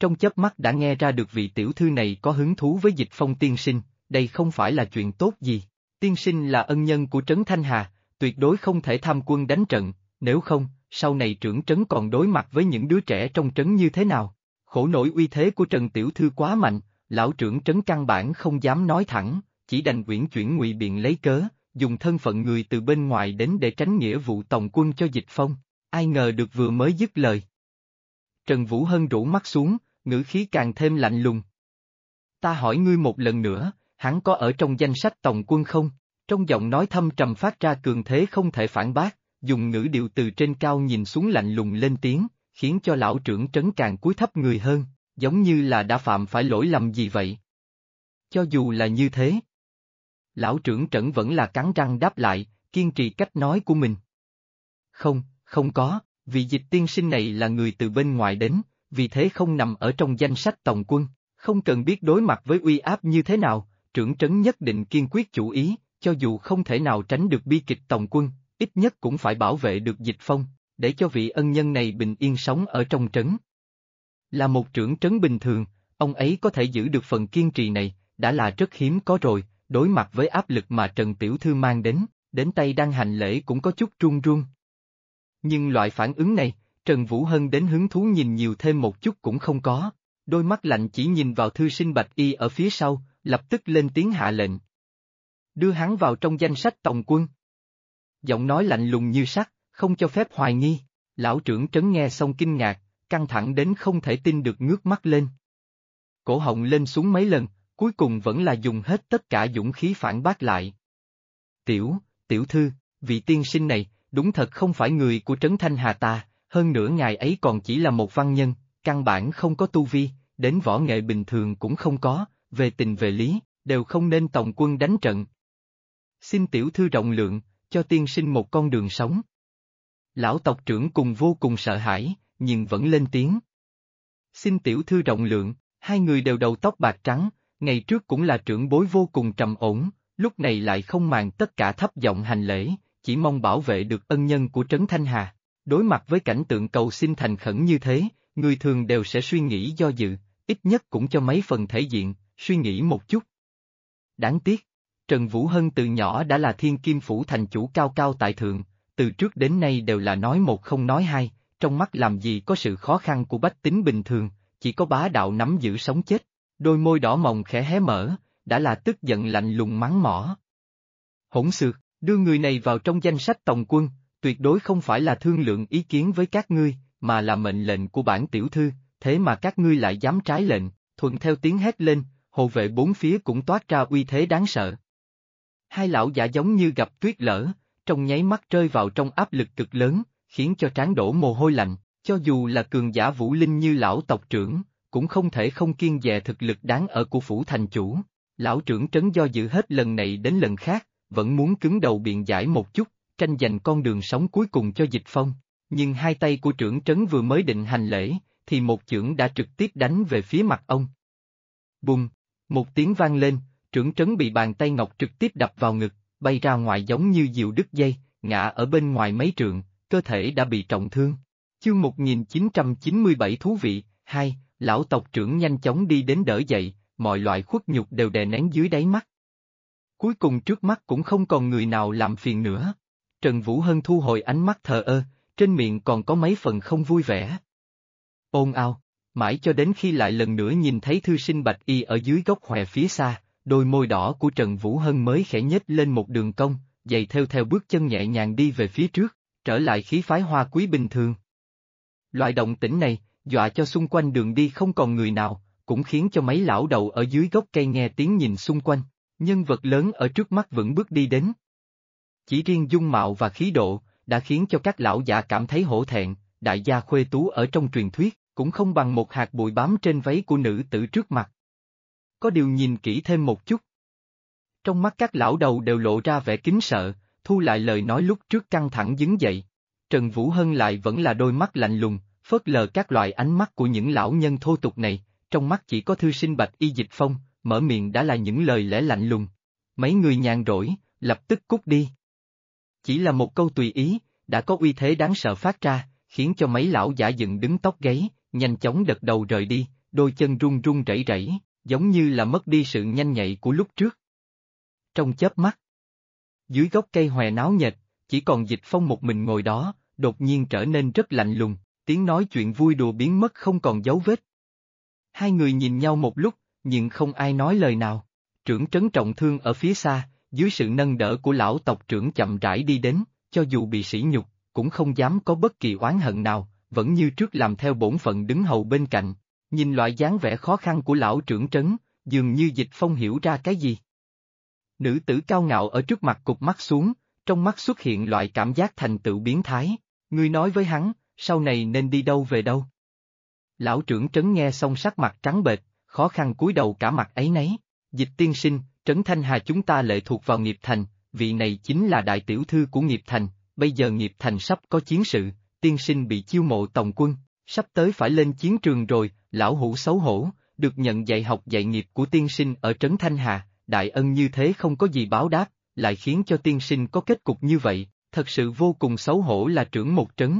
[SPEAKER 1] trong chớp mắt đã nghe ra được vị tiểu thư này có hứng thú với Dịch Phong tiên sinh, đây không phải là chuyện tốt gì. Tiên sinh là ân nhân của Trấn Thanh Hà, tuyệt đối không thể tham quân đánh trận, nếu không, sau này trưởng trấn còn đối mặt với những đứa trẻ trong trấn như thế nào? Khổ nỗi uy thế của Trần tiểu thư quá mạnh, lão trưởng trấn căn bản không dám nói thẳng, chỉ đành uyển chuyển ngụy biện lấy cớ, dùng thân phận người từ bên ngoài đến để tránh nghĩa vụ tòng quân cho Dịch Phong. Ai ngờ được vừa mới dứt lời, Trần Vũ Hân rũ mắt xuống, ngữ khí càng thêm lạnh lùng. Ta hỏi ngươi một lần nữa, hắn có ở trong danh sách tòng quân không? Trong giọng nói thâm trầm phát ra cường thế không thể phản bác, dùng ngữ điệu từ trên cao nhìn xuống lạnh lùng lên tiếng, khiến cho lão trưởng trấn càng cúi thấp người hơn, giống như là đã phạm phải lỗi lầm gì vậy. Cho dù là như thế, lão trưởng trấn vẫn là cắn răng đáp lại, kiên trì cách nói của mình. Không, không có, vì Dịch tiên sinh này là người từ bên ngoài đến, vì thế không nằm ở trong danh sách tòng quân, không cần biết đối mặt với uy áp như thế nào, trưởng trấn nhất định kiên quyết chủ ý, cho dù không thể nào tránh được bi kịch tòng quân, ít nhất cũng phải bảo vệ được Dịch Phong, để cho vị ân nhân này bình yên sống ở trong trấn. Là một trưởng trấn bình thường, ông ấy có thể giữ được phần kiên trì này, đã là rất hiếm có rồi, đối mặt với áp lực mà Trần Tiểu Thư mang đến tay đang hành lễ cũng có chút run run. Nhưng loại phản ứng này, Trần Vũ Hân đến hứng thú nhìn nhiều thêm một chút cũng không có, đôi mắt lạnh chỉ nhìn vào thư sinh Bạch Y ở phía sau, lập tức lên tiếng hạ lệnh. Đưa hắn vào trong danh sách tòng quân. Giọng nói lạnh lùng như sắt, không cho phép hoài nghi, lão trưởng trấn nghe xong kinh ngạc, căng thẳng đến không thể tin được ngước mắt lên. Cổ họng lên xuống mấy lần, cuối cùng vẫn là dùng hết tất cả dũng khí phản bác lại. Tiểu thư, vị tiên sinh này, đúng thật không phải người của Trấn Thanh Hà ta, hơn nữa ngài ấy còn chỉ là một văn nhân, căn bản không có tu vi, đến võ nghệ bình thường cũng không có, về tình về lý, đều không nên tòng quân đánh trận. Xin tiểu thư rộng lượng, cho tiên sinh một con đường sống. Lão tộc trưởng cùng vô cùng sợ hãi, nhưng vẫn lên tiếng. Xin tiểu thư rộng lượng, hai người đều đầu tóc bạc trắng, ngày trước cũng là trưởng bối vô cùng trầm ổn, lúc này lại không màng tất cả thấp giọng hành lễ, chỉ mong bảo vệ được ân nhân của Trấn Thanh Hà. Đối mặt với cảnh tượng cầu xin thành khẩn như thế, người thường đều sẽ suy nghĩ do dự, ít nhất cũng cho mấy phần thể diện, suy nghĩ một chút. Đáng tiếc, Trần Vũ Hân từ nhỏ đã là Thiên Kim Phủ thành chủ cao cao tại thượng, từ trước đến nay đều là nói một không nói hai, trong mắt làm gì có sự khó khăn của bách tính bình thường, chỉ có bá đạo nắm giữ sống chết, đôi môi đỏ mọng khẽ hé mở, đã là tức giận lạnh lùng mắng mỏ. Hỗn xược, đưa người này vào trong danh sách tòng quân, tuyệt đối không phải là thương lượng ý kiến với các ngươi, mà là mệnh lệnh của bản tiểu thư, thế mà các ngươi lại dám trái lệnh, thuận theo tiếng hét lên, hộ vệ bốn phía cũng toát ra uy thế đáng sợ. Hai lão giả giống như gặp tuyết lở, trong nháy mắt rơi vào trong áp lực cực lớn, khiến cho trán đổ mồ hôi lạnh, cho dù là cường giả vũ linh như lão tộc trưởng, cũng không thể không kiêng dè thực lực đáng ở của phủ thành chủ. Lão trưởng trấn do dự hết lần này đến lần khác, vẫn muốn cứng đầu biện giải một chút, tranh giành con đường sống cuối cùng cho Dịch Phong, nhưng hai tay của trưởng trấn vừa mới định hành lễ, thì một chưởng đã trực tiếp đánh về phía mặt ông. Bùng, một tiếng vang lên, trưởng trấn bị bàn tay ngọc trực tiếp đập vào ngực, bay ra ngoài giống như diều đứt dây, ngã ở bên ngoài mấy trượng, cơ thể đã bị trọng thương. Chương 1997 thú vị, 2, lão tộc trưởng nhanh chóng đi đến đỡ dậy, mọi loại khuất nhục đều đè nén dưới đáy mắt. Cuối cùng trước mắt cũng không còn người nào làm phiền nữa. Trần Vũ Hân thu hồi ánh mắt thờ ơ, trên miệng còn có mấy phần không vui vẻ. Ồn ào, mãi cho đến khi lại lần nữa nhìn thấy thư sinh Bạch Y ở dưới gốc hòe phía xa, đôi môi đỏ của Trần Vũ Hân mới khẽ nhếch lên một đường cong, giày theo bước chân nhẹ nhàng đi về phía trước, trở lại khí phái hoa quý bình thường. Loại động tĩnh này, dọa cho xung quanh đường đi không còn người nào, cũng khiến cho mấy lão đầu ở dưới gốc cây nghe tiếng nhìn xung quanh, nhân vật lớn ở trước mắt vững bước đi đến. Chỉ riêng dung mạo và khí độ, đã khiến cho các lão già cảm thấy hổ thẹn, đại gia khuê tú ở trong truyền thuyết, cũng không bằng một hạt bụi bám trên váy của nữ tử trước mặt. Có điều nhìn kỹ thêm một chút. Trong mắt các lão đầu đều lộ ra vẻ kính sợ, thu lại lời nói lúc trước căng thẳng đứng dậy. Trần Vũ Hân lại vẫn là đôi mắt lạnh lùng, phớt lờ các loại ánh mắt của những lão nhân thô tục này, trong mắt chỉ có thư sinh Bạch Y Dịch Phong, mở miệng đã là những lời lẽ lạnh lùng. Mấy người nhàn rỗi, lập tức cút đi. Chỉ là một câu tùy ý, đã có uy thế đáng sợ phát ra, khiến cho mấy lão giả dựng đứng tóc gáy, nhanh chóng đật đầu rời đi, đôi chân run run rẩy rẩy, giống như là mất đi sự nhanh nhạy của lúc trước. Trong chớp mắt, dưới gốc cây hòe náo nhệt, chỉ còn Dịch Phong một mình ngồi đó, đột nhiên trở nên rất lạnh lùng, tiếng nói chuyện vui đùa biến mất không còn dấu vết. Hai người nhìn nhau một lúc, nhưng không ai nói lời nào. Trưởng trấn trọng thương ở phía xa, dưới sự nâng đỡ của lão tộc trưởng chậm rãi đi đến, cho dù bị sỉ nhục, cũng không dám có bất kỳ oán hận nào, vẫn như trước làm theo bổn phận đứng hầu bên cạnh. Nhìn loại dáng vẻ khó khăn của lão trưởng trấn, dường như Dịch Phong hiểu ra cái gì. Nữ tử cao ngạo ở trước mặt cụp mắt xuống, trong mắt xuất hiện loại cảm giác thành tựu biến thái. Ngươi nói với hắn, sau này nên đi đâu về đâu. Lão trưởng trấn nghe xong sắc mặt trắng bệch, khó khăn cúi đầu cả mặt áy náy. Dịch tiên sinh, Trấn Thanh Hà chúng ta lệ thuộc vào Nghiệp Thành, vị này chính là đại tiểu thư của Nghiệp Thành, bây giờ Nghiệp Thành sắp có chiến sự, tiên sinh bị chiêu mộ tổng quân, sắp tới phải lên chiến trường rồi, lão hủ xấu hổ, được nhận dạy học dạy nghiệp của tiên sinh ở Trấn Thanh Hà, đại ân như thế không có gì báo đáp, lại khiến cho tiên sinh có kết cục như vậy, thật sự vô cùng xấu hổ là trưởng một trấn.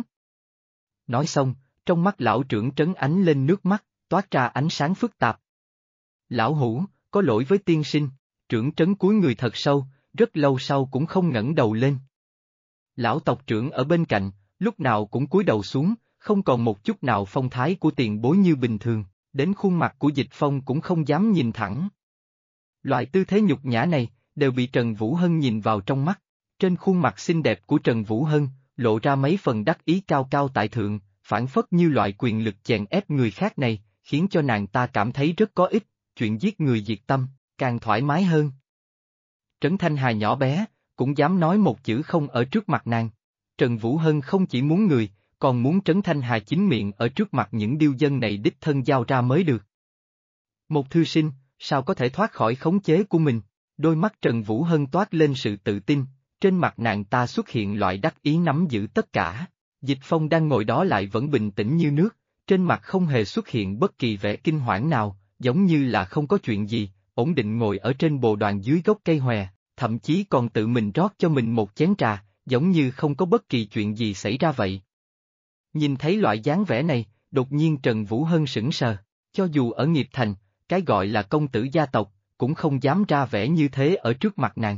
[SPEAKER 1] Nói xong, trong mắt lão trưởng trấn ánh lên nước mắt, toát ra ánh sáng phức tạp. Lão hủ, có lỗi với tiên sinh, trưởng trấn cúi người thật sâu, rất lâu sau cũng không ngẩng đầu lên. Lão tộc trưởng ở bên cạnh, lúc nào cũng cúi đầu xuống, không còn một chút nào phong thái của tiền bối như bình thường, đến khuôn mặt của Dịch Phong cũng không dám nhìn thẳng. Loại tư thế nhục nhã này, đều bị Trần Vũ Hân nhìn vào trong mắt. Trên khuôn mặt xinh đẹp của Trần Vũ Hân, lộ ra mấy phần đắc ý cao cao tại thượng, phản phất như loại quyền lực chèn ép người khác này, khiến cho nàng ta cảm thấy rất có ích, chuyện giết người diệt tâm, càng thoải mái hơn. Trấn Thanh Hà nhỏ bé, cũng dám nói một chữ không ở trước mặt nàng. Trần Vũ Hân không chỉ muốn người, còn muốn Trấn Thanh Hà chính miệng ở trước mặt những điêu dân này đích thân giao ra mới được. Một thư sinh, sao có thể thoát khỏi khống chế của mình? Đôi mắt Trần Vũ Hân toát lên sự tự tin, trên mặt nàng ta xuất hiện loại đắc ý nắm giữ tất cả. Dịch Phong đang ngồi đó lại vẫn bình tĩnh như nước, trên mặt không hề xuất hiện bất kỳ vẻ kinh hoảng nào, giống như là không có chuyện gì, ổn định ngồi ở trên bồ đoàn dưới gốc cây hòe, thậm chí còn tự mình rót cho mình một chén trà, giống như không có bất kỳ chuyện gì xảy ra vậy. Nhìn thấy loại dáng vẻ này, đột nhiên Trần Vũ Hân sững sờ, cho dù ở Nghiệp Thành, cái gọi là công tử gia tộc, cũng không dám ra vẻ như thế ở trước mặt nàng.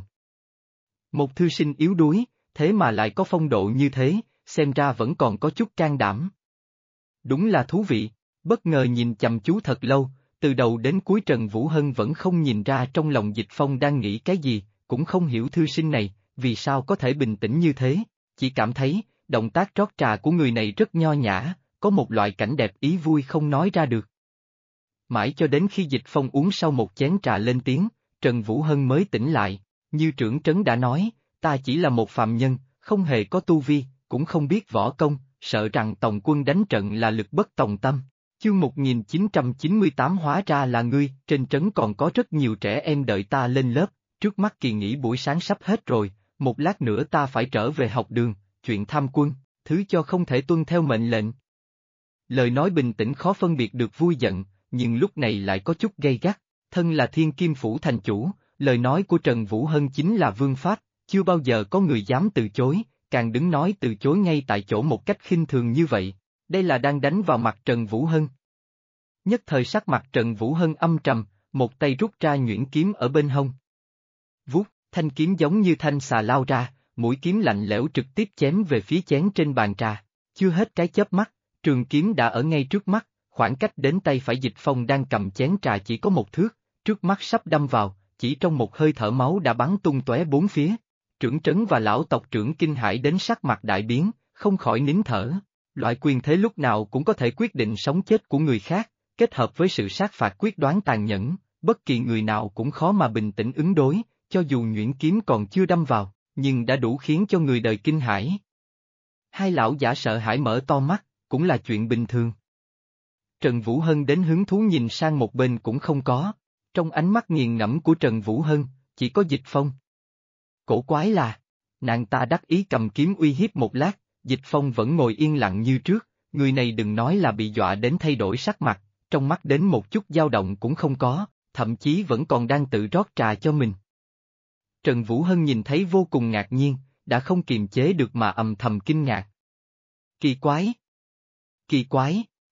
[SPEAKER 1] Một thư sinh yếu đuối, thế mà lại có phong độ như thế, xem ra vẫn còn có chút can đảm. Đúng là thú vị, bất ngờ nhìn chăm chú thật lâu, từ đầu đến cuối Trần Vũ Hân vẫn không nhìn ra trong lòng Dịch Phong đang nghĩ cái gì, cũng không hiểu thư sinh này, vì sao có thể bình tĩnh như thế, chỉ cảm thấy, động tác rót trà của người này rất nho nhã, có một loại cảnh đẹp ý vui không nói ra được. Mãi cho đến khi Dịch Phong uống sau một chén trà lên tiếng, Trần Vũ Hân mới tỉnh lại, như trưởng trấn đã nói, ta chỉ là một phàm nhân, không hề có tu vi, cũng không biết võ công, sợ rằng tòng quân đánh trận là lực bất tòng tâm. Chương 1998 hóa ra là ngươi, trên trấn còn có rất nhiều trẻ em đợi ta lên lớp, trước mắt kỳ nghỉ buổi sáng sắp hết rồi, một lát nữa ta phải trở về học đường, chuyện tham quân, thứ cho không thể tuân theo mệnh lệnh. Lời nói bình tĩnh khó phân biệt được vui giận, nhưng lúc này lại có chút gay gắt, thân là Thiên Kim Phủ thành chủ, lời nói của Trần Vũ Hân chính là vương pháp, chưa bao giờ có người dám từ chối, càng đứng nói từ chối ngay tại chỗ một cách khinh thường như vậy, đây là đang đánh vào mặt Trần Vũ Hân. Nhất thời sắc mặt Trần Vũ Hân âm trầm, một tay rút ra nhuyễn kiếm ở bên hông. Vút, thanh kiếm giống như thanh xà lao ra, mũi kiếm lạnh lẽo trực tiếp chém về phía chén trên bàn trà, chưa hết cái chớp mắt, trường kiếm đã ở ngay trước mắt, khoảng cách đến tay phải Dịch Phong đang cầm chén trà chỉ có một thước, trước mắt sắp đâm vào, chỉ trong một hơi thở máu đã bắn tung tóe bốn phía. Trưởng trấn và lão tộc trưởng kinh hãi đến sắc mặt đại biến, không khỏi nín thở. Loại quyền thế lúc nào cũng có thể quyết định sống chết của người khác, kết hợp với sự sát phạt quyết đoán tàn nhẫn, bất kỳ người nào cũng khó mà bình tĩnh ứng đối, cho dù nhuyễn kiếm còn chưa đâm vào, nhưng đã đủ khiến cho người đời kinh hãi. Hai lão giả sợ hãi mở to mắt, cũng là chuyện bình thường. Trần Vũ Hân đến hứng thú nhìn sang một bên cũng không có, trong ánh mắt nghiền ngẫm của Trần Vũ Hân, chỉ có Dịch Phong. Cổ quái là, nàng ta đắc ý cầm kiếm uy hiếp một lát, Dịch Phong vẫn ngồi yên lặng như trước, người này đừng nói là bị dọa đến thay đổi sắc mặt, trong mắt đến một chút dao động cũng không có, thậm chí vẫn còn đang tự rót trà cho mình. Trần Vũ Hân nhìn thấy vô cùng ngạc nhiên, đã không kiềm chế được mà âm thầm kinh ngạc. Kỳ quái! Kỳ quái!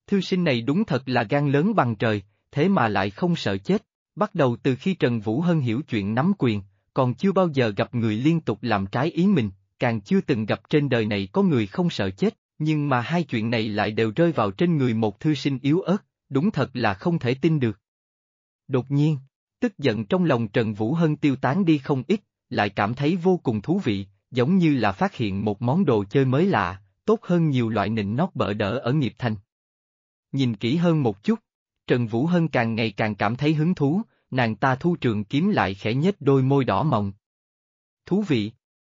[SPEAKER 1] Thư sinh này đúng thật là gan lớn bằng trời, thế mà lại không sợ chết. Bắt đầu từ khi Trần Vũ Hân hiểu chuyện nắm quyền, còn chưa bao giờ gặp người liên tục làm trái ý mình, càng chưa từng gặp trên đời này có người không sợ chết, nhưng mà hai chuyện này lại đều rơi vào trên người một thư sinh yếu ớt, đúng thật là không thể tin được. Đột nhiên, tức giận trong lòng Trần Vũ Hân tiêu tán đi không ít, lại cảm thấy vô cùng thú vị, giống như là phát hiện một món đồ chơi mới lạ, tốt hơn nhiều loại nịnh nót bợ đỡ ở nghiệp thành. Nhìn kỹ hơn một chút, Trần Vũ Hân càng ngày càng cảm thấy hứng thú, nàng ta thu trường kiếm lại khẽ nhếch đôi môi đỏ mọng. Thú vị.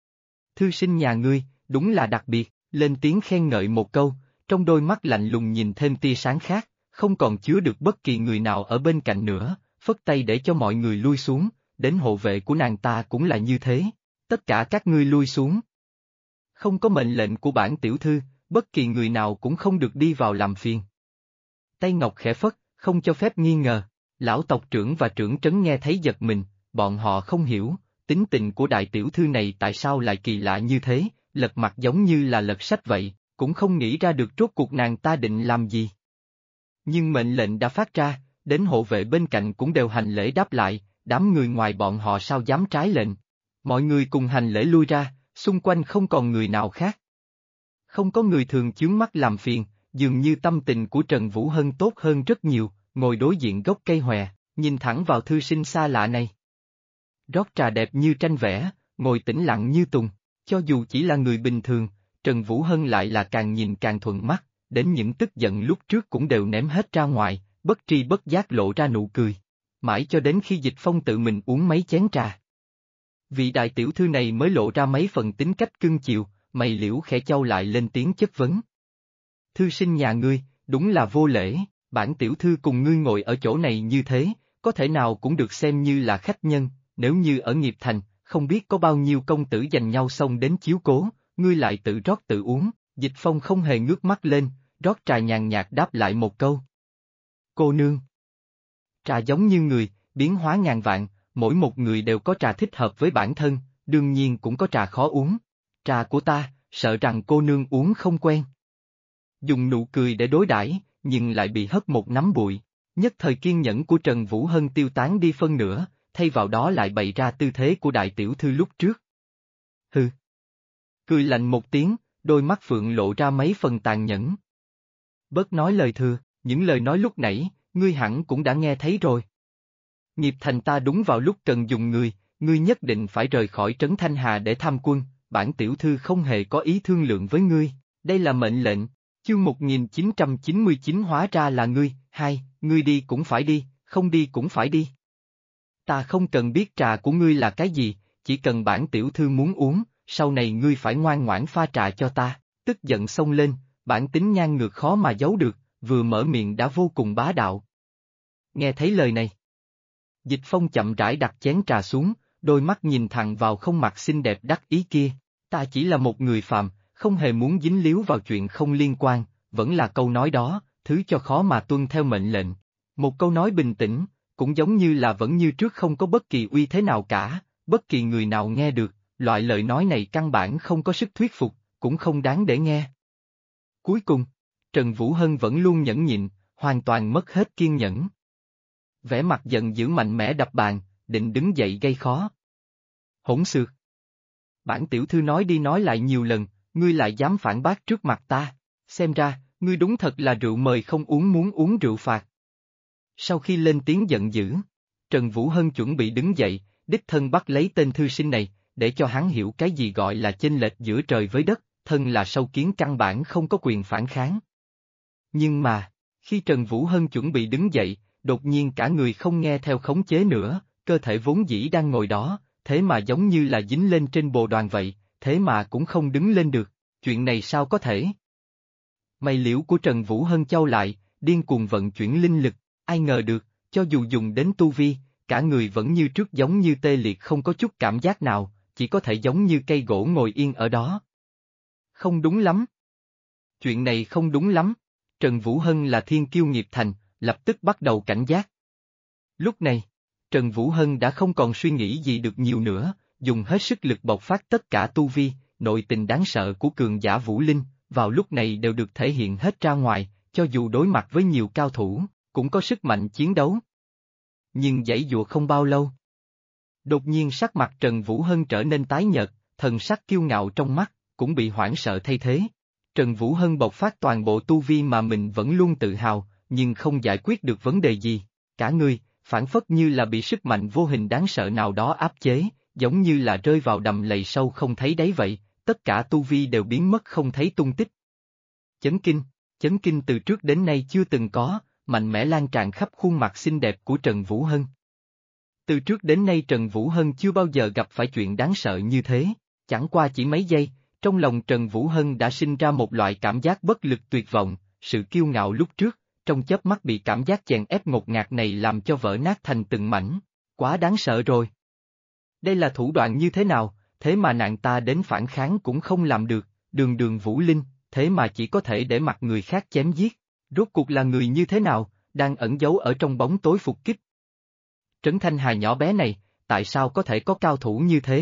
[SPEAKER 1] Thư sinh nhà ngươi, đúng là đặc biệt, lên tiếng khen ngợi một câu, trong đôi mắt lạnh lùng nhìn thêm tia sáng khác, không còn chứa được bất kỳ người nào ở bên cạnh nữa, phất tay để cho mọi người lui xuống, đến hộ vệ của nàng ta cũng là như thế, tất cả các ngươi lui xuống. Không có mệnh lệnh của bản tiểu thư, bất kỳ người nào cũng không được đi vào làm phiền. Tay ngọc khẽ phất, không cho phép nghi ngờ, lão tộc trưởng và trưởng trấn nghe thấy giật mình, bọn họ không hiểu, tính tình của đại tiểu thư này tại sao lại kỳ lạ như thế, lật mặt giống như là lật sách vậy, cũng không nghĩ ra được rốt cuộc nàng ta định làm gì. Nhưng mệnh lệnh đã phát ra, đến hộ vệ bên cạnh cũng đều hành lễ đáp lại, đám người ngoài bọn họ sao dám trái lệnh. Mọi người cùng hành lễ lui ra, xung quanh không còn người nào khác. Không có người thường chướng mắt làm phiền, dường như tâm tình của Trần Vũ Hân tốt hơn rất nhiều, ngồi đối diện gốc cây hòe, nhìn thẳng vào thư sinh xa lạ này. Rót trà đẹp như tranh vẽ, ngồi tĩnh lặng như tùng, cho dù chỉ là người bình thường, Trần Vũ Hân lại là càng nhìn càng thuận mắt, đến những tức giận lúc trước cũng đều ném hết ra ngoài, bất tri bất giác lộ ra nụ cười. Mãi cho đến khi Dịch Phong tự mình uống mấy chén trà. Vị đại tiểu thư này mới lộ ra mấy phần tính cách cưng chiều, mày liễu khẽ chau lại lên tiếng chất vấn. Thư sinh nhà ngươi, đúng là vô lễ, bản tiểu thư cùng ngươi ngồi ở chỗ này như thế, có thể nào cũng được xem như là khách nhân, nếu như ở nghiệp thành, không biết có bao nhiêu công tử giành nhau xông đến chiếu cố, ngươi lại tự rót tự uống, Dịch Phong không hề ngước mắt lên, rót trà nhàn nhạt đáp lại một câu. Cô nương. Trà giống như người, biến hóa ngàn vạn, mỗi một người đều có trà thích hợp với bản thân, đương nhiên cũng có trà khó uống. Trà của ta, sợ rằng cô nương uống không quen. Dùng nụ cười để đối đãi, nhưng lại bị hất một nắm bụi. Nhất thời kiên nhẫn của Trần Vũ Hân tiêu tán đi phân nửa, thay vào đó lại bày ra tư thế của đại tiểu thư lúc trước. Hừ. Cười lạnh một tiếng, đôi mắt phượng lộ ra mấy phần tàn nhẫn. Bớt nói lời thừa, những lời nói lúc nãy, ngươi hẳn cũng đã nghe thấy rồi. Nghiệp thành ta đúng vào lúc cần dùng người, ngươi nhất định phải rời khỏi trấn Thanh Hà để tham quân, bản tiểu thư không hề có ý thương lượng với ngươi, đây là mệnh lệnh, chương 1999 hóa ra là ngươi, ngươi đi cũng phải đi, không đi cũng phải đi. Ta không cần biết trà của ngươi là cái gì, chỉ cần bản tiểu thư muốn uống, sau này ngươi phải ngoan ngoãn pha trà cho ta, tức giận xông lên, bản tính ngang ngược khó mà giấu được, vừa mở miệng đã vô cùng bá đạo. Nghe thấy lời này. Dịch Phong chậm rãi đặt chén trà xuống, đôi mắt nhìn thẳng vào khuôn mặt xinh đẹp đắc ý kia, ta chỉ là một người phàm, không hề muốn dính líu vào chuyện không liên quan, vẫn là câu nói đó, thứ cho khó mà tuân theo mệnh lệnh. Một câu nói bình tĩnh, cũng giống như là vẫn như trước không có bất kỳ uy thế nào cả, bất kỳ người nào nghe được, loại lời nói này căn bản không có sức thuyết phục, cũng không đáng để nghe. Cuối cùng, Trần Vũ Hân vẫn luôn nhẫn nhịn, hoàn toàn mất hết kiên nhẫn. Vẻ mặt giận dữ mạnh mẽ đập bàn, định đứng dậy gây khó. Hỗn xược. Bản tiểu thư nói đi nói lại nhiều lần, ngươi lại dám phản bác trước mặt ta, xem ra, ngươi đúng thật là rượu mời không uống muốn uống rượu phạt. Sau khi lên tiếng giận dữ, Trần Vũ Hân chuẩn bị đứng dậy, đích thân bắt lấy tên thư sinh này, để cho hắn hiểu cái gì gọi là chênh lệch giữa trời với đất, thân là sâu kiến căn bản không có quyền phản kháng. Nhưng mà, khi Trần Vũ Hân chuẩn bị đứng dậy, đột nhiên cả người không nghe theo khống chế nữa, cơ thể vốn dĩ đang ngồi đó, thế mà giống như là dính lên trên bồ đoàn vậy, thế mà cũng không đứng lên được, chuyện này sao có thể? Mày liễu của Trần Vũ Hân chau lại, điên cuồng vận chuyển linh lực, ai ngờ được, cho dù dùng đến tu vi, cả người vẫn như trước giống như tê liệt không có chút cảm giác nào, chỉ có thể giống như cây gỗ ngồi yên ở đó. Không đúng lắm. Chuyện này không đúng lắm. Trần Vũ Hân là thiên kiêu nghiệp thành, lập tức bắt đầu cảnh giác. Lúc này, Trần Vũ Hân đã không còn suy nghĩ gì được nhiều nữa, dùng hết sức lực bộc phát tất cả tu vi, nội tình đáng sợ của cường giả Vũ Linh, vào lúc này đều được thể hiện hết ra ngoài, cho dù đối mặt với nhiều cao thủ, cũng có sức mạnh chiến đấu. Nhưng giãy giụa không bao lâu. Đột nhiên sắc mặt Trần Vũ Hân trở nên tái nhợt, thần sắc kiêu ngạo trong mắt, cũng bị hoảng sợ thay thế. Trần Vũ Hân bộc phát toàn bộ tu vi mà mình vẫn luôn tự hào, nhưng không giải quyết được vấn đề gì. Cả người, phảng phất như là bị sức mạnh vô hình đáng sợ nào đó áp chế, giống như là rơi vào đầm lầy sâu không thấy đáy vậy, tất cả tu vi đều biến mất không thấy tung tích. Chấn kinh từ trước đến nay chưa từng có, mạnh mẽ lan tràn khắp khuôn mặt xinh đẹp của Trần Vũ Hân. Từ trước đến nay Trần Vũ Hân chưa bao giờ gặp phải chuyện đáng sợ như thế, chẳng qua chỉ mấy giây, trong lòng Trần Vũ Hân đã sinh ra một loại cảm giác bất lực tuyệt vọng, sự kiêu ngạo lúc trước, trong chớp mắt bị cảm giác chèn ép ngột ngạt này làm cho vỡ nát thành từng mảnh, quá đáng sợ rồi. Đây là thủ đoạn như thế nào, thế mà nàng ta đến phản kháng cũng không làm được, đường đường Vũ Linh, thế mà chỉ có thể để mặc người khác chém giết, rốt cuộc là người như thế nào, đang ẩn giấu ở trong bóng tối phục kích. Trấn Thanh Hà nhỏ bé này, tại sao có thể có cao thủ như thế?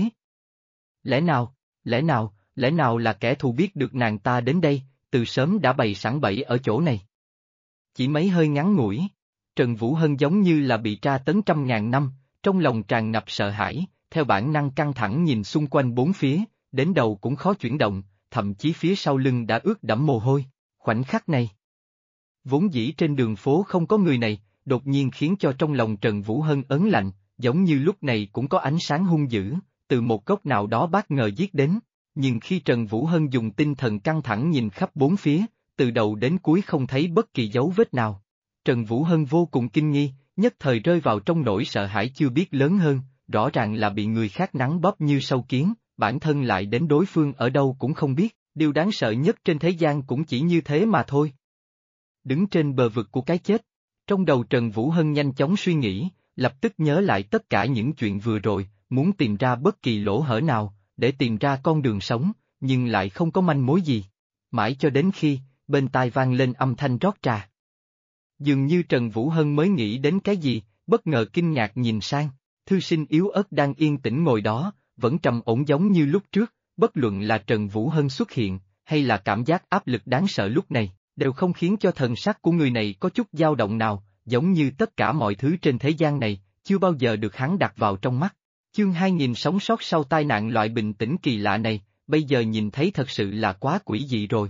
[SPEAKER 1] Lẽ nào là kẻ thù biết được nàng ta đến đây, từ sớm đã bày sẵn bẫy ở chỗ này? Chỉ mấy hơi ngắn ngủi, Trần Vũ Hân giống như là bị tra tấn trăm ngàn năm, trong lòng tràn ngập sợ hãi, theo bản năng căng thẳng nhìn xung quanh bốn phía, đến đầu cũng khó chuyển động, thậm chí phía sau lưng đã ướt đẫm mồ hôi. Khoảnh khắc này, vốn dĩ trên đường phố không có người này, đột nhiên khiến cho trong lòng Trần Vũ Hân ớn lạnh, giống như lúc này cũng có ánh sáng hung dữ, từ một góc nào đó bất ngờ giết đến. Nhưng khi Trần Vũ Hân dùng tinh thần căng thẳng nhìn khắp bốn phía, từ đầu đến cuối không thấy bất kỳ dấu vết nào. Trần Vũ Hân vô cùng kinh nghi, nhất thời rơi vào trong nỗi sợ hãi chưa biết lớn hơn, rõ ràng là bị người khác nắn bóp như sâu kiến, bản thân lại đến đối phương ở đâu cũng không biết, điều đáng sợ nhất trên thế gian cũng chỉ như thế mà thôi. Đứng trên bờ vực của cái chết, trong đầu Trần Vũ Hân nhanh chóng suy nghĩ, lập tức nhớ lại tất cả những chuyện vừa rồi, muốn tìm ra bất kỳ lỗ hở nào, để tìm ra con đường sống, nhưng lại không có manh mối gì. Mãi cho đến khi, bên tai vang lên âm thanh rót trà. Dường như Trần Vũ Hân mới nghĩ đến cái gì, bất ngờ kinh ngạc nhìn sang, thư sinh yếu ớt đang yên tĩnh ngồi đó, vẫn trầm ổn giống như lúc trước, bất luận là Trần Vũ Hân xuất hiện, hay là cảm giác áp lực đáng sợ lúc này, đều không khiến cho thần sắc của người này có chút dao động nào, giống như tất cả mọi thứ trên thế gian này, chưa bao giờ được hắn đặt vào trong mắt. Chương 2000 sống sót sau tai nạn loại bình tĩnh kỳ lạ này, bây giờ nhìn thấy thật sự là quá quỷ dị rồi.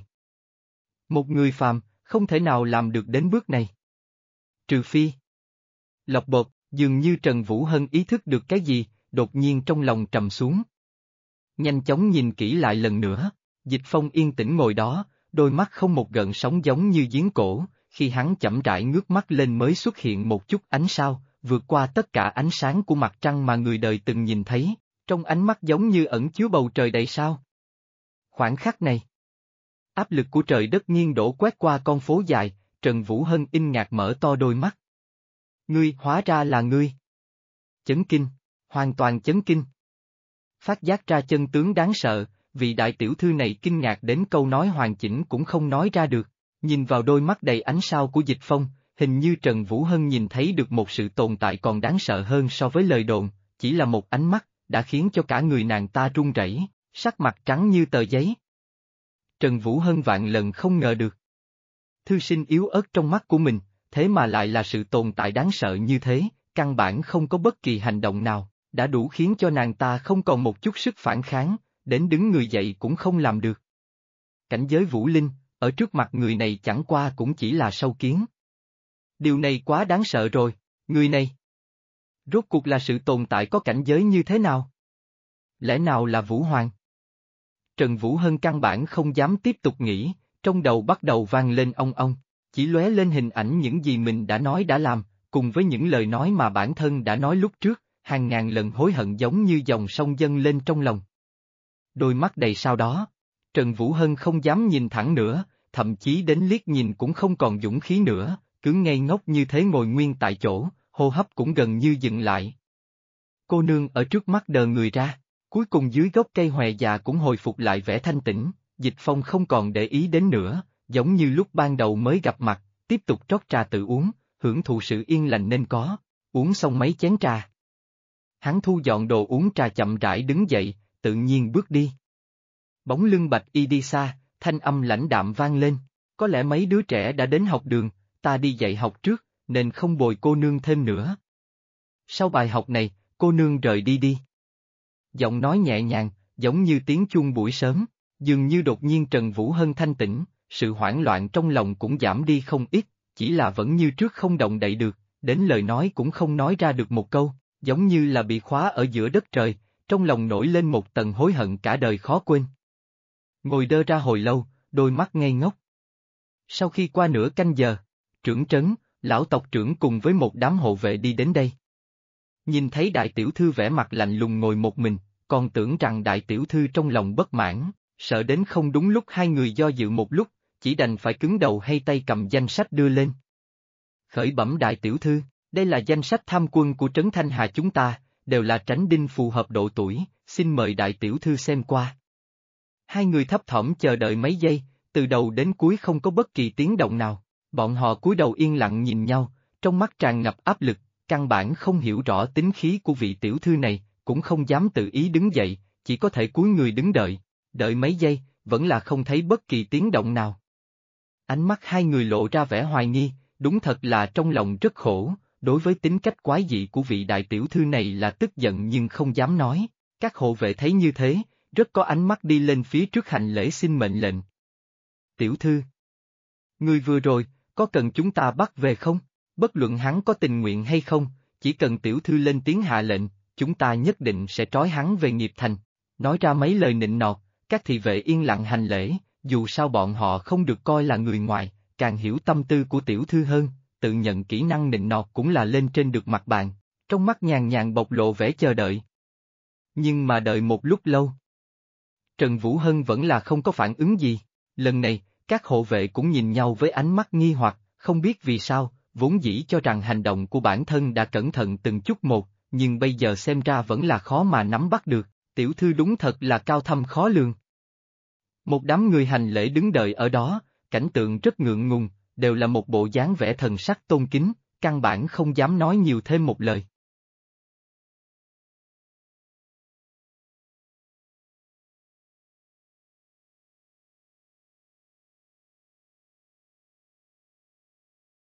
[SPEAKER 1] Một người phàm, không thể nào làm được đến bước này. Trừ phi. Lộc bột, dường như Trần Vũ Hân ý thức được cái gì, đột nhiên trong lòng trầm xuống. Nhanh chóng nhìn kỹ lại lần nữa, Dịch Phong yên tĩnh ngồi đó, đôi mắt không một gợn sóng giống như giếng cổ, khi hắn chậm rãi ngước mắt lên mới xuất hiện một chút ánh sao, vượt qua tất cả ánh sáng của mặt trăng mà người đời từng nhìn thấy, trong ánh mắt giống như ẩn chứa bầu trời đầy sao. Khoảnh khắc này, áp lực của trời đất nghiêng đổ quét qua con phố dài, Trần Vũ Hân kinh ngạc mở to đôi mắt. Ngươi, hóa ra là ngươi. Chấn kinh, hoàn toàn chấn kinh. Phát giác ra chân tướng đáng sợ, vị đại tiểu thư này kinh ngạc đến câu nói hoàn chỉnh cũng không nói ra được, nhìn vào đôi mắt đầy ánh sao của Dịch Phong, hình như Trần Vũ Hân nhìn thấy được một sự tồn tại còn đáng sợ hơn so với lời đồn, chỉ là một ánh mắt, đã khiến cho cả người nàng ta run rẩy, sắc mặt trắng như tờ giấy. Trần Vũ Hân vạn lần không ngờ được. Thư sinh yếu ớt trong mắt của mình, thế mà lại là sự tồn tại đáng sợ như thế, căn bản không có bất kỳ hành động nào, đã đủ khiến cho nàng ta không còn một chút sức phản kháng, đến đứng người dậy cũng không làm được. Cảnh giới Vũ Linh, ở trước mặt người này chẳng qua cũng chỉ là sâu kiến. Điều này quá đáng sợ rồi, người này. Rốt cuộc là sự tồn tại có cảnh giới như thế nào? Lẽ nào là Vũ Hoàng? Trần Vũ Hân căn bản không dám tiếp tục nghĩ, trong đầu bắt đầu vang lên ong ong, chỉ lóe lên hình ảnh những gì mình đã nói đã làm, cùng với những lời nói mà bản thân đã nói lúc trước, hàng ngàn lần hối hận giống như dòng sông dâng lên trong lòng. Đôi mắt đầy sau đó, Trần Vũ Hân không dám nhìn thẳng nữa, thậm chí đến liếc nhìn cũng không còn dũng khí nữa, cứ ngây ngốc như thế ngồi nguyên tại chỗ, hô hấp cũng gần như dừng lại. Cô nương ở trước mắt đờ người ra, cuối cùng dưới gốc cây hòe già cũng hồi phục lại vẻ thanh tĩnh, Dịch Phong không còn để ý đến nữa, giống như lúc ban đầu mới gặp mặt, tiếp tục trót trà tự uống, hưởng thụ sự yên lành nên có, uống xong mấy chén trà. Hắn thu dọn đồ uống trà chậm rãi đứng dậy, tự nhiên bước đi. Bóng lưng bạch y đi xa, thanh âm lãnh đạm vang lên, Có lẽ mấy đứa trẻ đã đến học đường, ta đi dạy học trước, nên không bồi cô nương thêm nữa. Sau bài học này, cô nương rời đi đi. Giọng nói nhẹ nhàng, giống như tiếng chuông buổi sớm, dường như đột nhiên Trần Vũ Hân thanh tĩnh, sự hoảng loạn trong lòng cũng giảm đi không ít, chỉ là vẫn như trước không động đậy được, đến lời nói cũng không nói ra được một câu, giống như là bị khóa ở giữa đất trời, trong lòng nổi lên một tầng hối hận cả đời khó quên. Ngồi đơ ra hồi lâu, đôi mắt ngây ngốc. Sau khi qua nửa canh giờ, trưởng trấn, lão tộc trưởng cùng với một đám hộ vệ đi đến đây. Nhìn thấy đại tiểu thư vẻ mặt lạnh lùng ngồi một mình, còn tưởng rằng đại tiểu thư trong lòng bất mãn, sợ đến không đúng lúc hai người do dự một lúc, chỉ đành phải cứng đầu hay tay cầm danh sách đưa lên. Khởi bẩm đại tiểu thư, đây là danh sách tham quân của Trấn Thanh Hà chúng ta, đều là tránh đinh phù hợp độ tuổi, xin mời đại tiểu thư xem qua. Hai người thấp thỏm chờ đợi mấy giây, từ đầu đến cuối không có bất kỳ tiếng động nào, bọn họ cúi đầu yên lặng nhìn nhau, trong mắt tràn ngập áp lực, căn bản không hiểu rõ tính khí của vị tiểu thư này, cũng không dám tự ý đứng dậy, chỉ có thể cúi người đứng đợi, đợi mấy giây, vẫn là không thấy bất kỳ tiếng động nào. Ánh mắt hai người lộ ra vẻ hoài nghi, đúng thật là trong lòng rất khổ, đối với tính cách quái dị của vị đại tiểu thư này là tức giận nhưng không dám nói, các hộ vệ thấy như thế, rất có ánh mắt đi lên phía trước hành lễ xin mệnh lệnh. Tiểu thư, người vừa rồi, có cần chúng ta bắt về không? Bất luận hắn có tình nguyện hay không, chỉ cần tiểu thư lên tiếng hạ lệnh, chúng ta nhất định sẽ trói hắn về nghiệp thành. Nói ra mấy lời nịnh nọt, các thị vệ yên lặng hành lễ, dù sao bọn họ không được coi là người ngoài, càng hiểu tâm tư của tiểu thư hơn, tự nhận kỹ năng nịnh nọt cũng là lên trên được mặt bàn, trong mắt nhàn nhàn bộc lộ vẻ chờ đợi. Nhưng mà đợi một lúc lâu, Trần Vũ Hân vẫn là không có phản ứng gì, lần này, các hộ vệ cũng nhìn nhau với ánh mắt nghi hoặc, không biết vì sao, vốn dĩ cho rằng hành động của bản thân đã cẩn thận từng chút một, nhưng bây giờ xem ra vẫn là khó mà nắm bắt được, tiểu thư đúng thật là cao thâm khó lường. Một đám người hành lễ đứng đợi ở đó, cảnh tượng rất ngượng ngùng, đều là một bộ dáng vẻ thần sắc tôn kính, căn bản không dám nói nhiều thêm một lời.